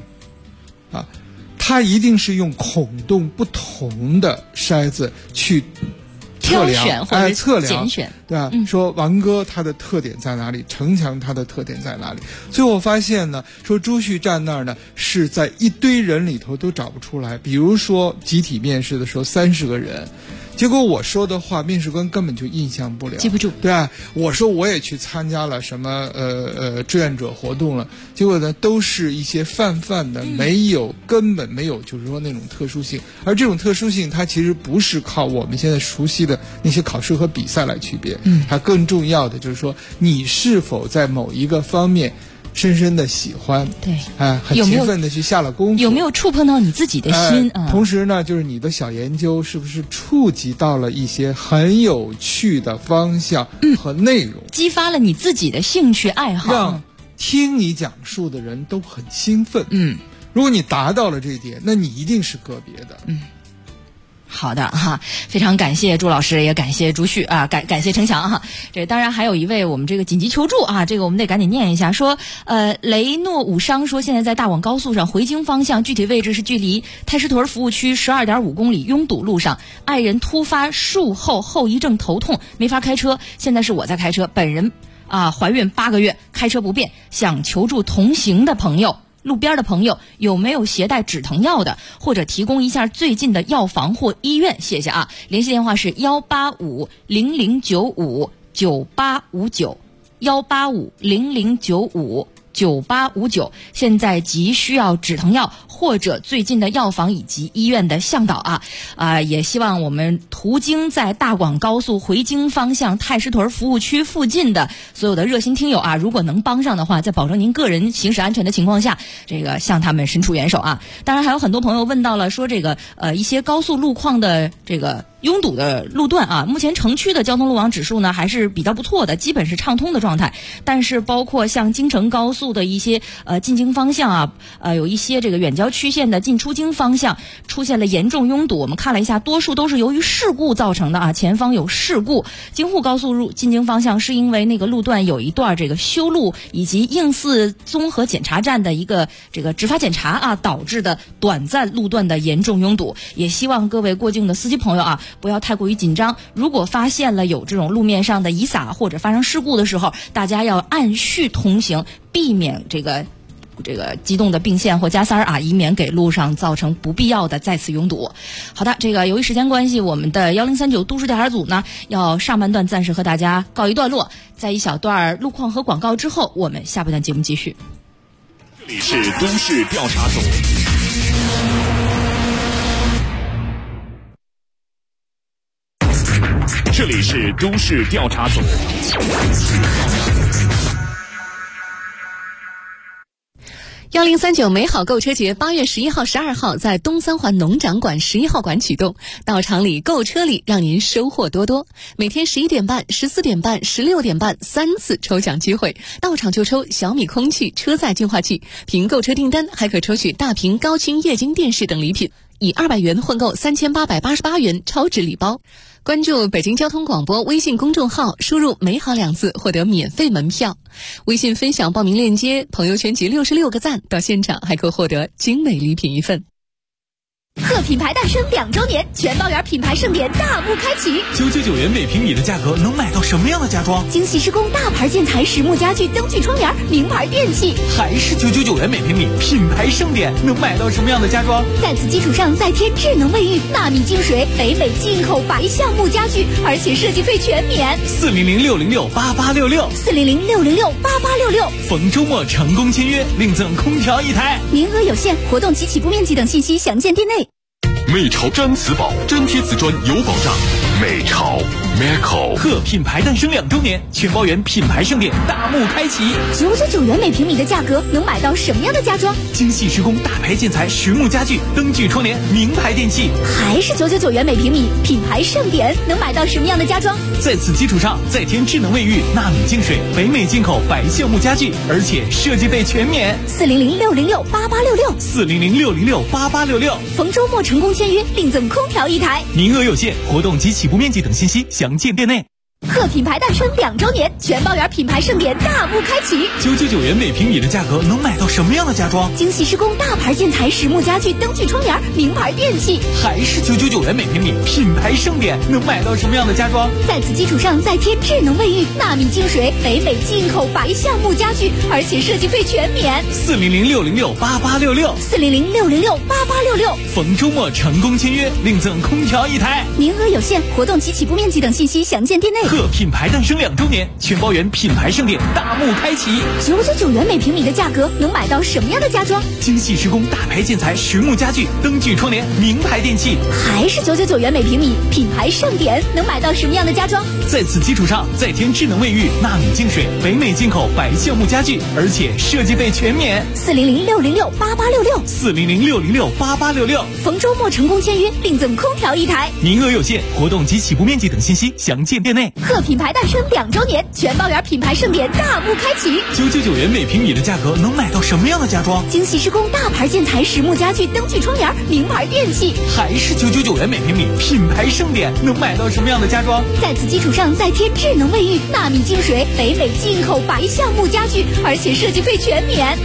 [SPEAKER 15] 它一定是用孔洞不同的筛子去
[SPEAKER 1] 挑选或者
[SPEAKER 15] 测量
[SPEAKER 1] 拣选，
[SPEAKER 15] 对吧？说王哥他的特点在哪里，程强他的特点在哪里？最后发现呢，说朱旭站那儿呢是在一堆人里头都找不出来。比如说集体面试的时候30个人，结果我说的话面试官根本就印象不了，
[SPEAKER 1] 记不住。
[SPEAKER 15] 对啊，我说我也去参加了什么志愿者活动了，结果呢都是一些泛的，根本没有就是说那种特殊性。而这种特殊性它其实不是靠我们现在熟悉的那些考试和比赛来区别，它更重要的就是说你是否在某一个方面深深的喜欢，
[SPEAKER 1] 对，
[SPEAKER 15] 很勤奋的去下了功夫，
[SPEAKER 1] 有没有触碰到你自己的心？
[SPEAKER 15] 同时呢，就是你的小研究是不是触及到了一些很有趣的方向和内容，
[SPEAKER 1] 激发了你自己的兴趣爱好，
[SPEAKER 15] 让听你讲述的人都很兴奋。如果你达到了这一点，那你一定是个别的。
[SPEAKER 1] 好的哈，非常感谢朱老师，也感谢朱旭啊，感谢程强哈。这当然还有一位我们这个紧急求助啊，这个我们得赶紧念一下，说雷诺武商说现在在大广高速上回京方向，具体位置是距离太师屯服务区12.5公里，拥堵路上，爱人突发术后后遗症头痛，没法开车，现在是我在开车，本人怀孕8个月，开车不便，想求助同行的朋友路边的朋友有没有携带止疼药的，或者提供一下最近的药房或医院，谢谢啊。联系电话是18500959859，18500959859。现在急需要止疼药或者最近的药房以及医院的向导啊，也希望我们途经在大广高速回京方向太师屯服务区附近的所有的热心听友啊，如果能帮上的话，在保证您个人行驶安全的情况下，这个向他们伸出援手啊。当然还有很多朋友问到了说这个一些高速路况的这个拥堵的路段啊，目前城区的交通路网指数呢还是比较不错的，基本是畅通的状态。但是包括像京承高速的一些进京方向啊，有一些这个远郊区县的进出京方向出现了严重拥堵。我们看了一下，多数都是由于事故造成的啊，前方有事故。京沪高速进京方向是因为那个路段有一段这个修路以及应四综合检查站的一个这个执法检查啊，导致的短暂路段的严重拥堵。也希望各位过境的司机朋友啊，不要太过于紧张。如果发现了有这种路面上的遗撒或者发生事故的时候，大家要按序通行，避免这个机动的并线或加塞啊，以免给路上造成不必要的再次拥堵。好的，这个由于时间关系，我们的1039都市调查组呢，要上半段暂时和大家告一段落，在一小段路况和广告之后，我们下半段节目继续。
[SPEAKER 8] 这里是都市调查组。这里是都市调查组。
[SPEAKER 16] 1039美好购车节8月11号、12号在东三环农展馆11号馆启动，到场里购车里，让您收获多多。每天11点半、14点半、16点半3次抽奖机会，到场就抽小米空气车载净化器，凭购车订单还可抽取大屏高清液晶电视等礼品，以200元换购3888元超值礼包。关注北京交通广播微信公众号，输入美好2字获得免费门票。微信分享报名链接，朋友圈集66个赞，到现场还可获得精美礼品1份。
[SPEAKER 17] 贺品牌诞生2周年，全包圆品牌盛典大幕开启。
[SPEAKER 7] 999元每平米的价格能买到什么样的家装？
[SPEAKER 17] 精细施工大牌建材、实木家具、灯具窗帘、名牌电器。
[SPEAKER 7] 还是999元每平米，品牌盛典能买到什么样的家装？
[SPEAKER 17] 在此基础上再添智能卫浴、纳米净水、北美进口白橡木家具，而且设计费全免。
[SPEAKER 7] 400-606-8866，400-606-8866。逢周末成功签约，另赠空调1台，
[SPEAKER 17] 名额有限，活动及起步面积等信息详见店内。
[SPEAKER 8] 美潮粘瓷宝，粘贴瓷砖有保障。美潮 Meco
[SPEAKER 7] 贺品牌诞生2周年，全包圆品牌盛典大幕开启。
[SPEAKER 17] 999元每平米的价格能买到什么样的家装？
[SPEAKER 7] 精细施工大牌建材、实木家具、灯具窗帘、名牌电器。
[SPEAKER 17] 还是999元每平米，品牌盛典能买到什么样的家装？
[SPEAKER 7] 在此基础上再添智能卫浴、纳米净水、北美进口白橡木家具，而且设计费全免。
[SPEAKER 17] 400-606-8866，400-606-8866。逢周末成功签约，另赠空调1台，
[SPEAKER 7] 名额有限，活动及起步面积等信息详见店内。
[SPEAKER 17] 贺品牌诞生2周年，全包圆品牌盛典大幕开启。
[SPEAKER 7] 999元每平米的价格能买到什么样的家装？
[SPEAKER 17] 精细施工大牌建材、实木家具、灯具窗帘、名牌电器。
[SPEAKER 7] 还是999元每平米，品牌盛典能买到什么样的家装？
[SPEAKER 17] 在此基础上再添智能卫浴、纳米净水、北美进口白橡木家具，而且设计费全免。
[SPEAKER 7] 400-606-8866，400-606-8866。逢周末成功签约，另赠空调1台，
[SPEAKER 17] 名额有限，活动及起步面积等信息详见店内。
[SPEAKER 7] 贺品牌诞生2周年，全包圆品牌盛典大幕开启。
[SPEAKER 17] 999元每平米的价格能买到什么样的家装？
[SPEAKER 7] 精细施工大牌建材、实木家具、灯具窗帘、名牌电器。
[SPEAKER 17] 还是999元每平米，品牌盛典能买到什么样的家装？
[SPEAKER 7] 在此基础上再添智能卫浴、纳米净水、北美进口白橡木家具，而且设计费全免。
[SPEAKER 17] 400-606-8866，400-606-8866。逢周末成功签约，另赠空调1台，
[SPEAKER 7] 名额有限，活动及起步面积等信息详见店内。
[SPEAKER 17] 贺品牌诞生2周年，全包圆品牌盛典大幕开启。
[SPEAKER 7] 999元每平米的价格能买到什么样的家装？
[SPEAKER 17] 精细施工大牌建材、实木家具、灯具窗帘、名牌电器。
[SPEAKER 7] 还是999元每平米，品牌盛典能买到什么样的家装？
[SPEAKER 17] 在此基础上再添智能卫浴、纳米净水、北美进口白橡木家具，而且设计费全免。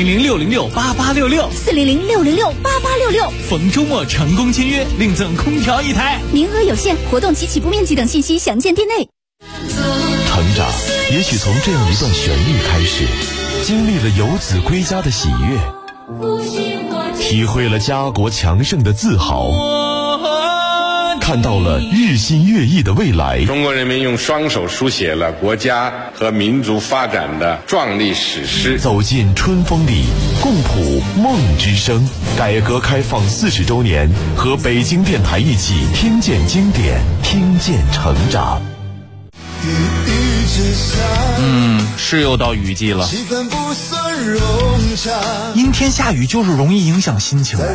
[SPEAKER 7] 400-606-8866，400-606-8866。逢周末成功签约，另赠空调1台，
[SPEAKER 17] 名额有限，活动及起步面积等信息详见店内。
[SPEAKER 8] 成长也许从这样一段旋律开始，经历了游子归家的喜悦，
[SPEAKER 4] 体会了家国强盛的自豪，看到了日新月异的未来。
[SPEAKER 18] 中国人民用双手书写了国家和民族发展的壮丽史诗。
[SPEAKER 4] 走进春风里，共谱梦之声。改革开放40周年，和北京电台一起听见经典，听见成长。
[SPEAKER 7] 是又到雨季了，阴天下雨就是容易影响心情。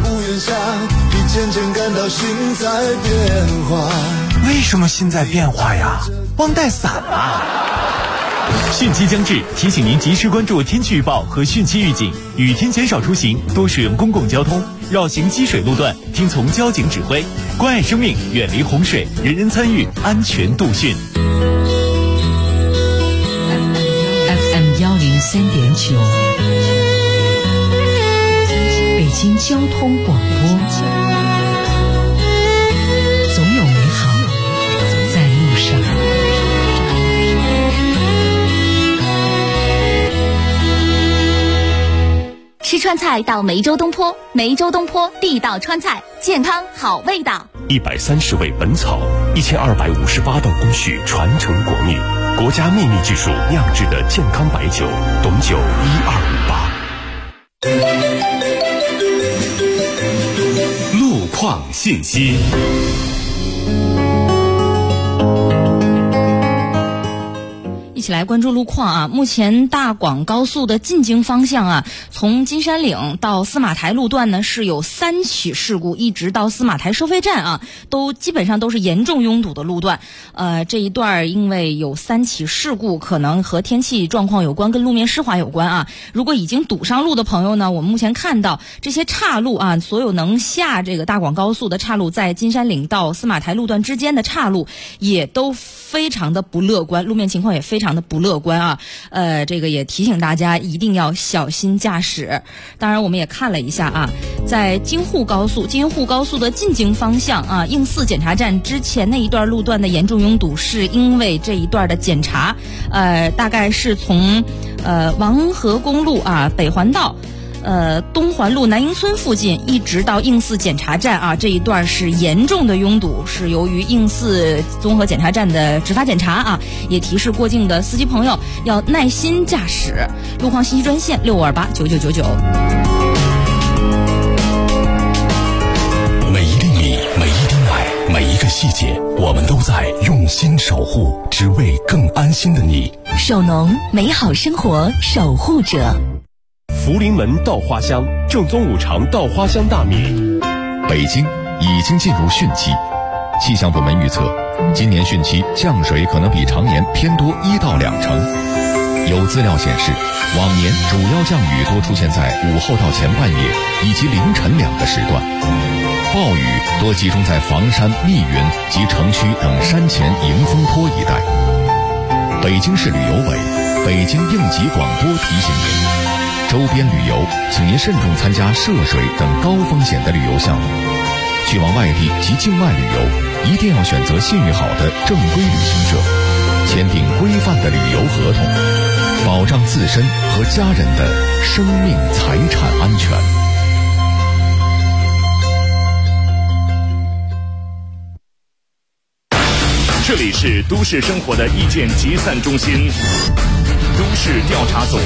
[SPEAKER 7] 为什么心在变化呀？忘带伞啊！汛期将至，提醒您及时关注天气预报和汛期预警，雨天减少出行，多使用公共交通，绕行积水路段，听从交警指挥，关爱生命，远离洪水，人人参与，安全度汛。
[SPEAKER 19] FM103.9，北京交通广播，总有美好在路上。
[SPEAKER 17] 吃川菜到梅州东坡，梅州东坡地道川菜，健康好味道。
[SPEAKER 4] 130味本草，1258道工序传承国秘，国家秘密技术酿制的健康白酒，董酒1258。路况信息。
[SPEAKER 1] 一起来关注路况啊！目前大广高速的进京方向啊，从金山岭到司马台路段呢是有3起事故，一直到司马台收费站啊，基本上都是严重拥堵的路段。这一段因为有3起事故，可能和天气状况有关，跟路面湿滑有关啊。如果已经堵上路的朋友呢，我们目前看到这些岔路啊，所有能下这个大广高速的岔路，在金山岭到司马台路段之间的岔路也都非常的不乐观，路面情况也非常的不乐观啊。这个也提醒大家一定要小心驾驶。当然我们也看了一下啊，在京沪高速的进京方向啊，应四检查站之前那一段路段的严重拥堵，是因为这一段的检查，大概是从王河公路啊北环道东环路南营村附近一直到应四检查站啊，这一段是严重的拥堵，是由于应四综合检查站的执法检查啊，也提示过境的司机朋友要耐心驾驶。路况信息专线65289999。
[SPEAKER 4] 每一粒米，每一滴奶，每一个细节，我们都在用心守护，只为更安心的你。
[SPEAKER 19] 首农，美好生活守护者。
[SPEAKER 4] 福临门稻花香，正宗五常稻花香大米。
[SPEAKER 20] 北京已经进入汛期，气象部门预测，今年汛期降水可能比常年偏多1到2成。有资料显示，往年主要降雨多出现在午后到前半夜以及凌晨2个时段，暴雨多集中在房山、密云及城区等山前迎风坡一带。北京市旅游委、北京应急广播提醒您，周边旅游，请您慎重参加涉水等高风险的旅游项目。去往外地及境外旅游，一定要选择信誉好的正规旅行社，签订规范的旅游合同，保障自身和家人的生命财产安全。
[SPEAKER 21] 这里是都市生活的意见集散中心，都市调查组。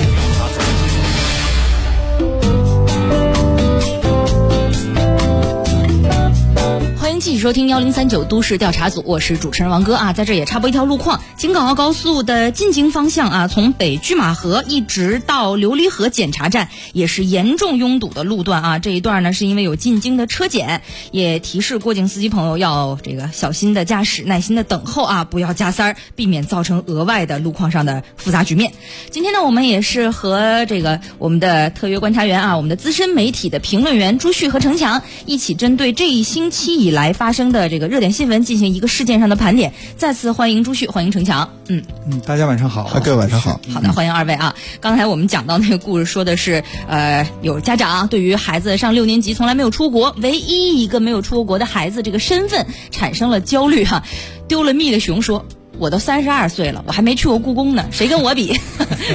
[SPEAKER 1] 继续收听1039都市调查组，我是主持人王哥啊，在这也插播一条路况，京港澳高速的进京方向啊，从北拒马河一直到琉璃河检查站也是严重拥堵的路段啊，这一段呢是因为有进京的车检，也提示过境司机朋友要这个小心的驾驶，耐心的等候啊，不要加塞儿，避免造成额外的路况上的复杂局面。今天呢，我们也是和这个我们的特约观察员啊，我们的资深媒体的评论员朱旭和程强一起针对这一星期以来发生的这个热点新闻进行一个事件上的盘点。再次欢迎朱旭，欢迎程强。
[SPEAKER 15] 大家晚上好。
[SPEAKER 14] 各位晚上好。
[SPEAKER 1] 好的，欢迎二位啊。刚才我们讲到那个故事，说的是有家长对于孩子上6年级从来没有出国，唯一一个没有出过国的孩子这个身份产生了焦虑哈。丢了蜜的熊说，我都32岁了，我还没去过故宫呢，谁跟我比？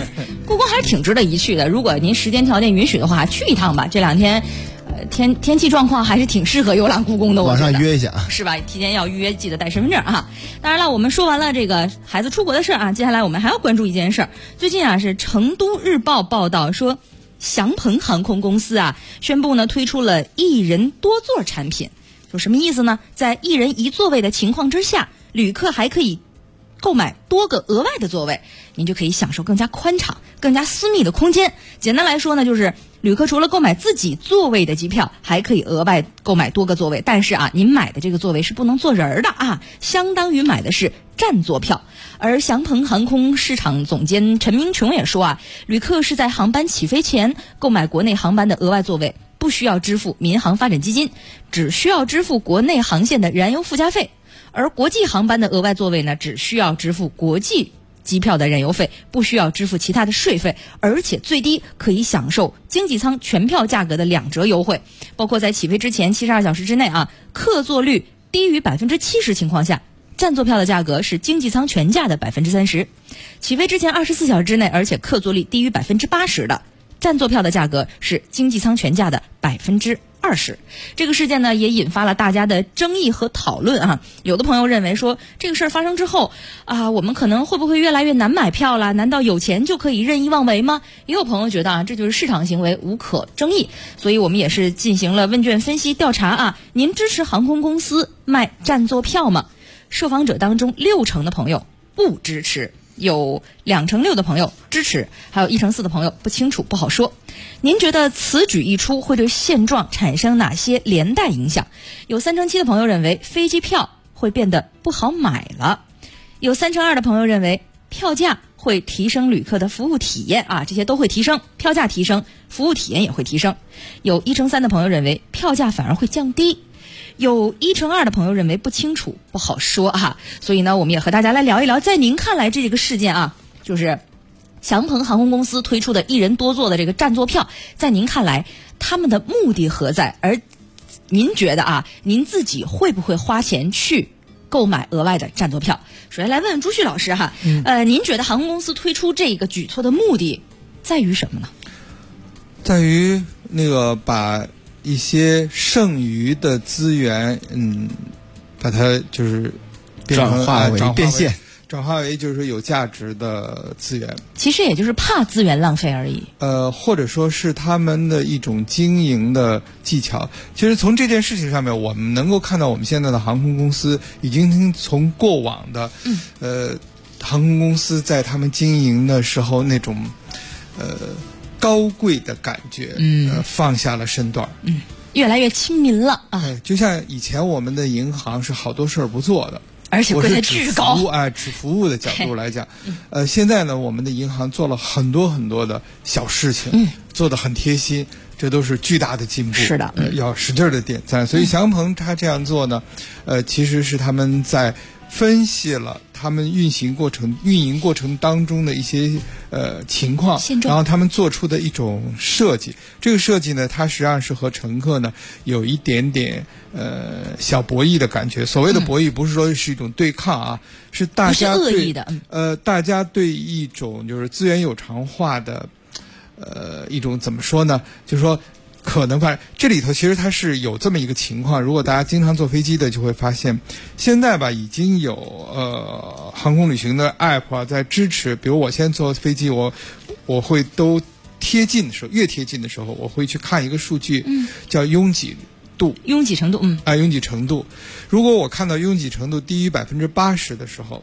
[SPEAKER 1] 故宫还是挺值得一去的。如果您时间条件允许的话，去一趟吧。这2天，天气状况还是挺适合游览故宫的。
[SPEAKER 14] 网上约一下
[SPEAKER 1] 是吧？提前要预约，记得带身份证啊。当然了，我们说完了这个孩子出国的事啊，接下来我们还要关注一件事儿。最近啊，是成都日报报道说，祥鹏航空公司啊宣布呢推出了1人多座产品。就什么意思呢？在1人1座位的情况之下，旅客还可以购买多个额外的座位，您就可以享受更加宽敞、更加私密的空间。简单来说呢，就是旅客除了购买自己座位的机票，还可以额外购买多个座位。但是啊，您买的这个座位是不能坐人的啊，相当于买的是占座票。而祥鹏航空市场总监陈明琼也说啊，旅客是在航班起飞前购买国内航班的额外座位，不需要支付民航发展基金，只需要支付国内航线的燃油附加费。而国际航班的额外座位呢，只需要支付国际机票的燃油费，不需要支付其他的税费，而且最低可以享受经济舱全票价格的2折优惠。包括在起飞之前72小时之内啊，客座率低于70%情况下，占座票的价格是经济舱全价的30%；起飞之前24小时之内，而且客座率低于80%的，占座票的价格是经济舱全价的20%。这个事件呢，也引发了大家的争议和讨论啊。有的朋友认为说，这个事儿发生之后啊，我们可能会不会越来越难买票了？难道有钱就可以任意妄为吗？也有朋友觉得啊，这就是市场行为，无可争议。所以我们也是进行了问卷分析调查啊，您支持航空公司卖占座票吗？受访者当中60%的朋友不支持，有2%-6%的朋友支持，还有1%-4%的朋友不清楚，不好说。您觉得此举一出会对现状产生哪些连带影响？有3%-7%的朋友认为飞机票会变得不好买了，有3%-2%的朋友认为票价会提升旅客的服务体验啊，这些都会提升，票价提升，服务体验也会提升。有1%-3%的朋友认为票价反而会降低。有1%-2%的朋友认为不清楚，不好说啊。所以呢，我们也和大家来聊一聊，在您看来这个事件啊，就是祥鹏航空公司推出的1人多座的这个占座票，在您看来他们的目的何在？而您觉得啊，您自己会不会花钱去购买额外的占座票？首先来问问朱旭老师哈，您觉得航空公司推出这个举措的目的在于什么呢？
[SPEAKER 15] 在于把一些剩余的资源，把它就是
[SPEAKER 14] 转化为变现，
[SPEAKER 15] 转化为就是有价值的资源。
[SPEAKER 1] 其实也就是怕资源浪费而已。
[SPEAKER 15] 或者说是他们的一种经营的技巧。其实从这件事情上面，我们能够看到我们现在的航空公司已经从过往的航空公司在他们经营的时候那种高贵的感觉，放下了身段，
[SPEAKER 1] 越来越亲民了啊！
[SPEAKER 15] 就像以前我们的银行是好多事儿不做的，
[SPEAKER 1] 而且贵得巨高。
[SPEAKER 15] 指服务的角度来讲，现在呢，我们的银行做了很多很多的小事情，做得很贴心，这都是巨大的进步。
[SPEAKER 1] 是的，
[SPEAKER 15] 要使劲的点赞。所以祥鹏他这样做呢，其实是他们在分析了他们运营过程当中的一些情况，然后他们做出的一种设计。这个设计呢，它实际上是和乘客呢有一点点小博弈的感觉。所谓的博弈，不是说是一种对抗啊，是大家对
[SPEAKER 1] 不是恶意的，
[SPEAKER 15] 大家对一种就是资源有偿化的一种怎么说呢？就是说。可能这里头其实它是有这么一个情况，如果大家经常坐飞机的就会发现，现在吧已经有航空旅行的 app 啊在支持，比如我先坐飞机，我会都贴近的时候，越贴近的时候，我会去看一个数据，叫拥挤度。
[SPEAKER 1] 拥挤程度，
[SPEAKER 15] 拥挤程度。如果我看到拥挤程度低于80%的时候，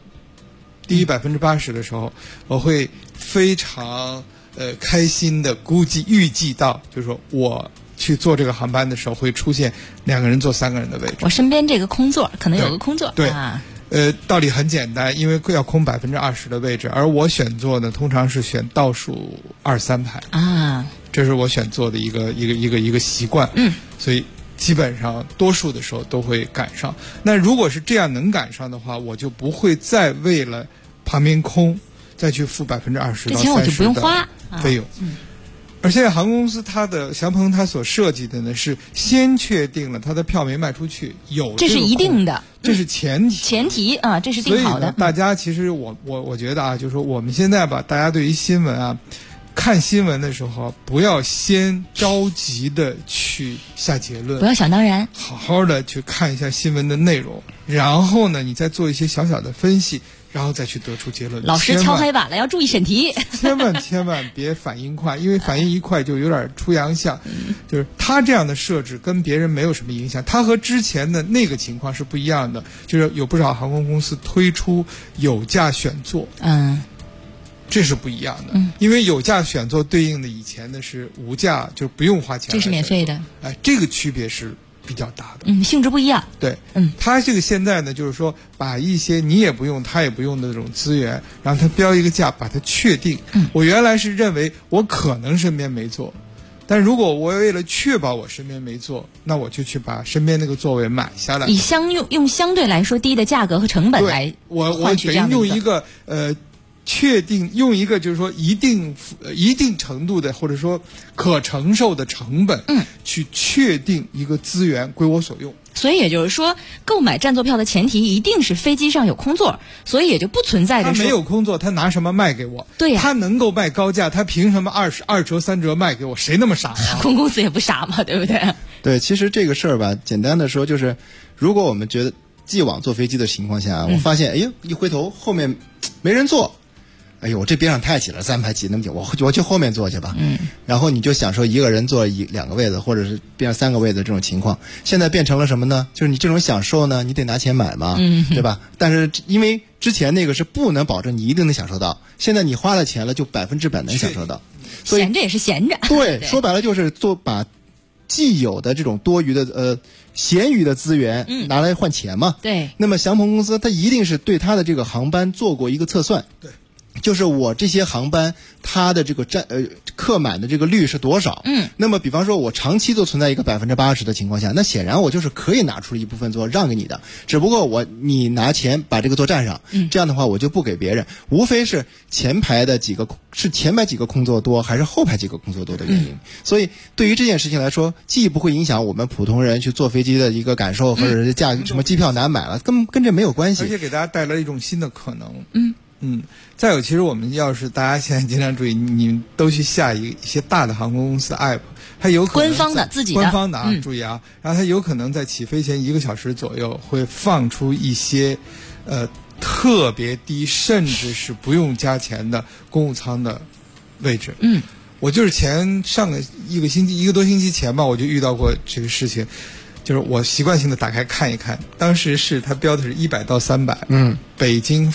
[SPEAKER 15] 我会非常开心的预计到，就是说我去坐这个航班的时候会出现2个人坐3个人的位置。
[SPEAKER 1] 我身边这个空座可能有个空座。
[SPEAKER 15] 对，道理很简单，因为要空20%的位置，而我选座呢，通常是选倒数2-3排
[SPEAKER 1] 啊，
[SPEAKER 15] 这是我选座的一个习惯。所以基本上多数的时候都会赶上。那如果是这样能赶上的话，我就不会再为了旁边空再去付20%到30%
[SPEAKER 1] 这钱我就不用花
[SPEAKER 15] 费用。而现在航空公司祥鹏它所设计的呢，是先确定了它的票没卖出去，
[SPEAKER 1] 这是一定的，
[SPEAKER 15] 这是前
[SPEAKER 1] 提啊，这是定好的。
[SPEAKER 15] 所以呢，大家其实我觉得啊，就是说我们现在吧，大家对于新闻啊， 看新闻的时候，不要先着急的去下结论，
[SPEAKER 1] 不要想当然，
[SPEAKER 15] 好好的去看一下新闻的内容，然后呢，你再做一些小小的分析，然后再去得出结论。
[SPEAKER 1] 老师敲黑板了，要注意审题，
[SPEAKER 15] 千万别反应快，因为反应一快就有点出洋相。就是他这样的设置跟别人没有什么影响，他和之前的那个情况是不一样的，就是有不少航空公司推出有价选座，这是不一样的，因为有价选座对应的以前的是无价，就是不用花钱，
[SPEAKER 1] 这是免费的，
[SPEAKER 15] 这个区别是比较大的，
[SPEAKER 1] 性质不一样。
[SPEAKER 15] 对，他这个现在呢，就是说把一些你也不用他也不用的这种资源，让他标一个价，把它确定。我原来是认为我可能身边没座，但如果我为了确保我身边没座，那我就去把身边那个座位买下来，
[SPEAKER 1] 以用相对来说低的价格和成本来换取这样的
[SPEAKER 15] 用一个确定用一个就是说一定程度的或者说可承受的成本，去确定一个资源归我所用。
[SPEAKER 1] 所以也就是说，购买占座票的前提一定是飞机上有空座，所以也就不存在着
[SPEAKER 15] 他没有空座，他拿什么卖给我？
[SPEAKER 1] 对呀，
[SPEAKER 15] 他能够卖高价，他凭什么2折3折卖给我？谁那么傻呀？
[SPEAKER 1] 航空公司也不傻嘛，对不对？
[SPEAKER 14] 对，其实这个事儿吧，简单的说就是，如果我们觉得既往坐飞机的情况下，我发现哎呦一回头后面没人坐。哎呦，我这边上太挤了，3排挤那么久，我去后面坐去吧。然后你就享受一个人坐2个位子，或者是变成3个位子这种情况。现在变成了什么呢？就是你这种享受呢，你得拿钱买嘛，对吧？但是因为之前那个是不能保证你一定能享受到，现在你花了钱了，就100%能享受到。所以
[SPEAKER 1] 闲着也是闲着。
[SPEAKER 14] 对，说白了就是把既有的这种多余的闲余的资源拿来换钱嘛。
[SPEAKER 1] 对。
[SPEAKER 14] 那么祥鹏公司它一定是对它的这个航班做过一个测算。
[SPEAKER 15] 对。
[SPEAKER 14] 就是我这些航班它的这个客满的这个率是多少？那么比方说我长期都存在一个80%的情况下，那显然我就是可以拿出一部分座让给你的，只不过你拿钱把这个座占上，这样的话我就不给别人，无非是前排几个空座多还是后排几个空座多的原因。所以对于这件事情来说，既不会影响我们普通人去坐飞机的一个感受，或者是什么机票难买了，跟这没有关系，
[SPEAKER 15] 而且给大家带来一种新的可能。再有，其实我们要是大家现在经常注意，你们都去下一些大的航空公司 app， 它有可能
[SPEAKER 1] 官方的自己的
[SPEAKER 15] 官方的注意啊，然后它有可能在起飞前1个小时左右会放出一些特别低，甚至是不用加钱的公务舱的位置。我就是上个1个多星期前吧，我就遇到过这个事情。就是我习惯性的打开看一看，当时是它标的是100到300，北京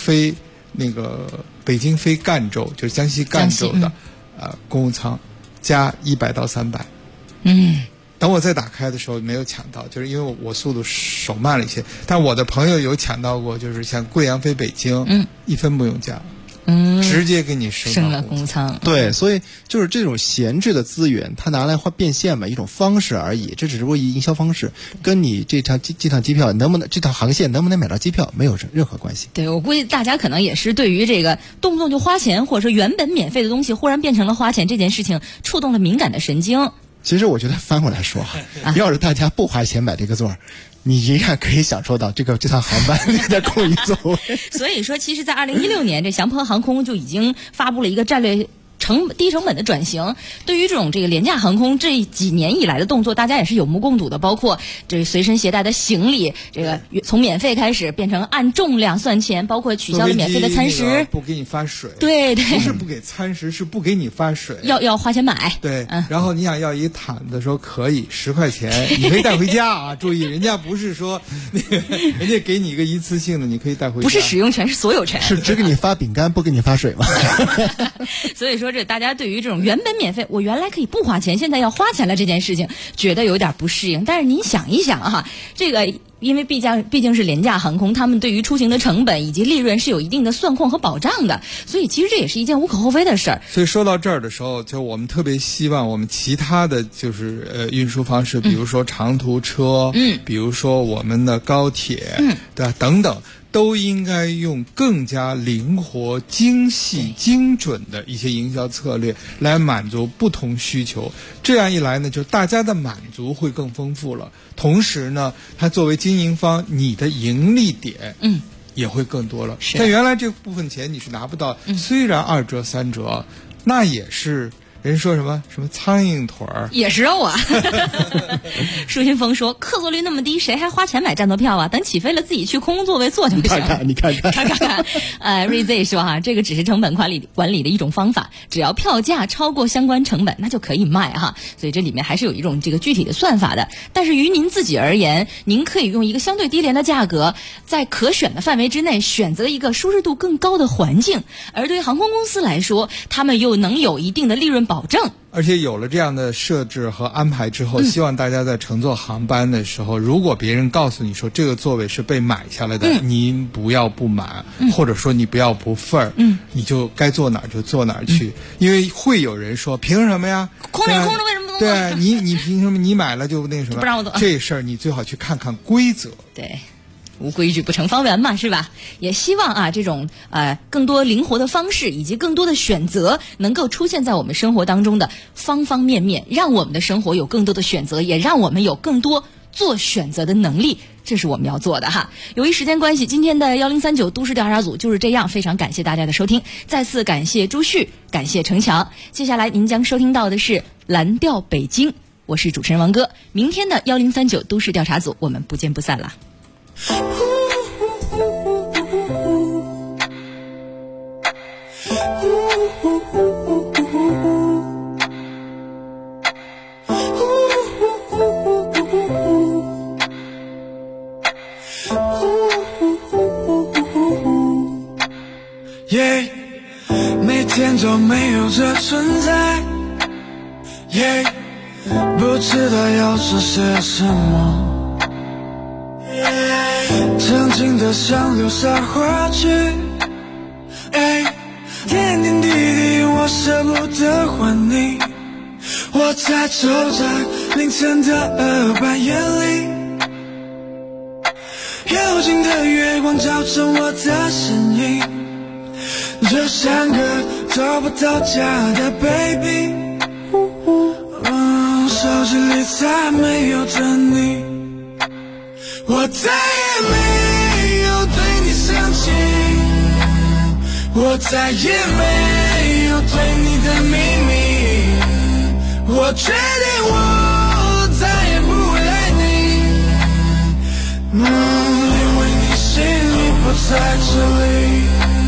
[SPEAKER 15] 飞赣州，就是江西赣州的公务舱，加100到300。等我再打开的时候没有抢到，就是因为我速度手慢了一些，但我的朋友有抢到过，就是像贵阳飞北京，1分不用加。直接给你
[SPEAKER 1] 升了公舱。
[SPEAKER 14] 对，所以就是这种闲置的资源，它拿来变现嘛，一种方式而已。这只是个营销方式，跟你这趟机票这趟航线能不能买到机票没有任何关系。
[SPEAKER 1] 对，我估计大家可能也是对于这个动不动就花钱，或者说原本免费的东西忽然变成了花钱这件事情，触动了敏感的神经。
[SPEAKER 14] 其实我觉得翻过来说，要是大家不花钱买这个座，你依然可以享受到这趟航班的空余座位。
[SPEAKER 1] 所以说，其实，在2016年，这祥鹏航空就已经发布了一个战略低成本的转型。对于这种廉价航空这几年以来的动作，大家也是有目共睹的。包括这随身携带的行李，这个从免费开始变成按重量算钱，包括取消了免费的餐食，
[SPEAKER 15] 不给你发水。
[SPEAKER 1] 对，
[SPEAKER 15] 不是不给餐食，是不给你发水，
[SPEAKER 1] 要花钱买。
[SPEAKER 15] 对，然后你想要一毯子的时候可以10块钱，你可以带回家啊！注意，人家不是说人家给你一个一次性的，你可以带回家，
[SPEAKER 1] 不是使用权，是所有权，
[SPEAKER 14] 是只给你发饼干，不给你发水吗？
[SPEAKER 1] 所以说，大家对于这种原本免费，我原来可以不花钱，现在要花钱了这件事情，觉得有点不适应。但是您想一想哈，这个因为毕竟是廉价航空，他们对于出行的成本以及利润是有一定的算控和保障的，所以其实这也是一件无可厚非的事儿。
[SPEAKER 15] 所以说到这儿的时候，就我们特别希望我们其他的就是运输方式，比如说长途车，比如说我们的高铁，对吧？等等。都应该用更加灵活、精细、精准的一些营销策略来满足不同需求。这样一来呢，就大家的满足会更丰富了。同时呢，它作为经营方，你的盈利点，也会更多了。但原来这部分钱你是拿不到，虽然2折3折， 那也是。人说什么苍蝇腿儿
[SPEAKER 1] 也是肉啊。舒新峰说客座率那么低，谁还花钱买站座票啊？等起飞了自己去空座位坐就行。
[SPEAKER 14] 你看看。
[SPEAKER 1] 瑞 Z 说哈，这个只是成本管理的一种方法，只要票价超过相关成本，那就可以卖哈。所以这里面还是有一种这个具体的算法的。但是于您自己而言，您可以用一个相对低廉的价格，在可选的范围之内选择一个舒适度更高的环境。而对于航空公司来说，他们又能有一定的利润保证。
[SPEAKER 15] 而且有了这样的设置和安排之后，希望大家在乘坐航班的时候，如果别人告诉你说这个座位是被买下来的，您不要不买，或者说你不要不份儿，你就该坐哪儿就坐哪儿去，因为会有人说凭什么呀？
[SPEAKER 1] 空着为什么不能
[SPEAKER 15] 对你凭什么你买了就那什么？
[SPEAKER 1] 不让我走。
[SPEAKER 15] 这事儿你最好去看看规则。
[SPEAKER 1] 对。无规矩不成方圆嘛，是吧？也希望啊，这种更多灵活的方式以及更多的选择，能够出现在我们生活当中的方方面面，让我们的生活有更多的选择，也让我们有更多做选择的能力。这是我们要做的哈。由于时间关系，今天的1039都市调查组就是这样，非常感谢大家的收听，再次感谢朱旭，感谢程强。接下来您将收听到的是蓝调北京，我是主持人王哥。明天的1039都市调查组，我们不见不散了。
[SPEAKER 3] 每天都没有这存在，不知道要做些什么，曾经的想留下话句，点点滴滴我舍不得还你，我在走在凌晨的半夜里，幽静的月光照成我的身影，就像个找不到家的 baby， 手机里再没有的你，我再也没有对你生气，我再也没有对你的秘密，我决定我再也不会爱你，因为你心里不在这里。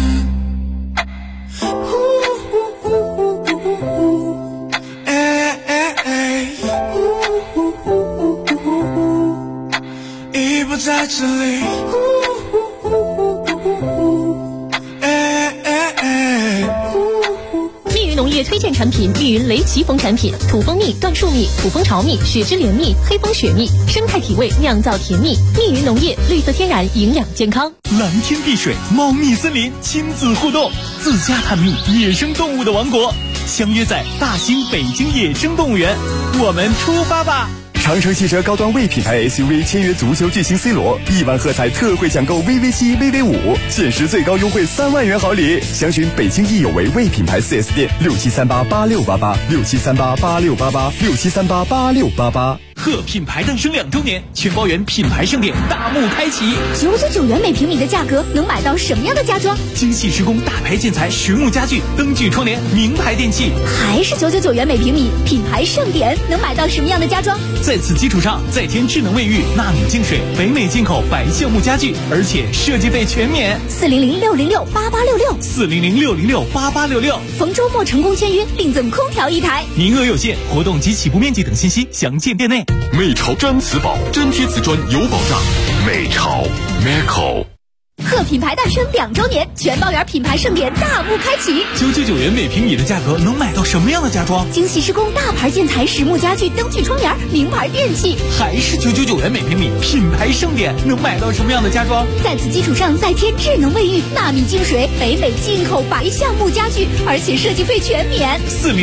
[SPEAKER 3] 不在这里。
[SPEAKER 22] 密云农业推荐产品：密云雷奇蜂产品，土蜂蜜、椴树蜜、土蜂巢蜜、雪之莲蜜、黑蜂雪蜜，生态体味，酿造甜蜜。密云农业，绿色天然，营养健康。
[SPEAKER 7] 蓝天碧水，茂密森林，亲子互动，自家探秘野生动物的王国，相约在大兴北京野生动物园，我们出发吧！
[SPEAKER 8] 长城汽车高端 V 品牌 SUV 签约足球巨星 C 罗，1万喝彩特惠抢购 VV7、VV5，限时最高优惠3万元好礼。详询北京易有为 V 品牌 4S 店，67388688，67388688，67388688。
[SPEAKER 7] 贺品牌诞生2周年，全包园品牌盛典大幕开启
[SPEAKER 17] ，99元每平米的价格能买到什么样的家装？
[SPEAKER 7] 精细施工大牌建材、实木家具、灯具窗帘、名牌电器，
[SPEAKER 17] 还是999元每平米，品牌盛典能买到什么样的家装？
[SPEAKER 7] 在此基础上再添智能卫浴、纳米净水、北美进口白橡木家具，而且设计费全免。
[SPEAKER 17] 400-606-8866，400-606-8866，逢周末成功签约，另赠空调1台，
[SPEAKER 7] 名额有限，活动及起步面积等信息详见店内。
[SPEAKER 20] 美潮专磁保，真贴瓷砖有保障。美潮 Meco。
[SPEAKER 17] 贺品牌诞生2周年，全包园品牌盛典大幕开启
[SPEAKER 7] ，999元每平米的价格能买到什么样的家装？
[SPEAKER 17] 精细施工大牌建材、实木家具、灯具窗帘、名牌电器，
[SPEAKER 7] 还是999元每平米，品牌盛典能买到什么样的家装？
[SPEAKER 17] 在此基础上再添智能卫浴、纳米净水、北美进口白橡木家具，而且设计费全免。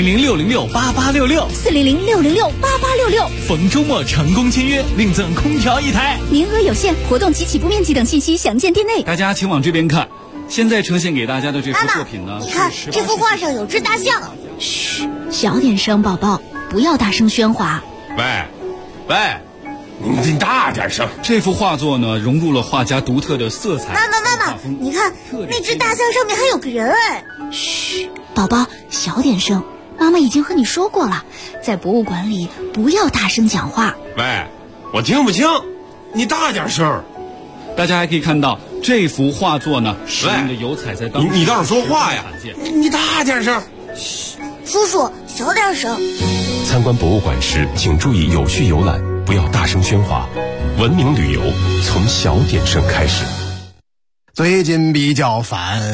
[SPEAKER 7] 400-606-8866，400-606-8866，逢周末成功签约，另赠空调1台，
[SPEAKER 17] 名额有限，活动及起步面积等信息详见店内。
[SPEAKER 12] 大家请往这边看，现在呈现给大家的这幅作品呢，
[SPEAKER 5] 你看这幅画上有只大象。
[SPEAKER 17] 嘘，小点声，宝宝，不要大声喧哗。
[SPEAKER 18] 喂，你大点声。
[SPEAKER 12] 这幅画作呢，融入了画家独特的色彩。
[SPEAKER 5] 妈妈，你看那只大象上面还有个人哎。
[SPEAKER 17] 嘘， 宝宝，小点声。妈妈已经和你说过了，在博物馆里不要大声讲话。
[SPEAKER 2] 喂，我听不清，你大点声。
[SPEAKER 12] 大家还可以看到这幅画作呢，使用的油彩在当时
[SPEAKER 2] 你倒是说话呀！你大点声。
[SPEAKER 17] 叔叔，小点声。
[SPEAKER 4] 参观博物馆时，请注意有序游览，不要大声喧哗。文明旅游从小点声开始。
[SPEAKER 6] 最近比较烦，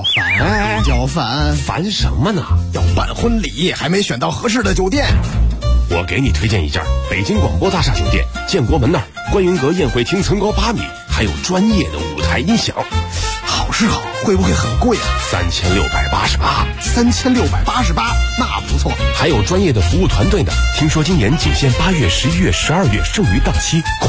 [SPEAKER 2] 烦什么呢？
[SPEAKER 6] 要办婚礼，还没选到合适的酒店。
[SPEAKER 4] 我给你推荐一家北京广播大厦酒店，建国门那儿，观云阁宴会厅层高8米，还有专业的舞台音响。
[SPEAKER 6] 好是好，会不会很贵啊？3688，那不错。
[SPEAKER 4] 还有专业的服务团队呢。听说今年仅限8月、11月、12月剩余档期。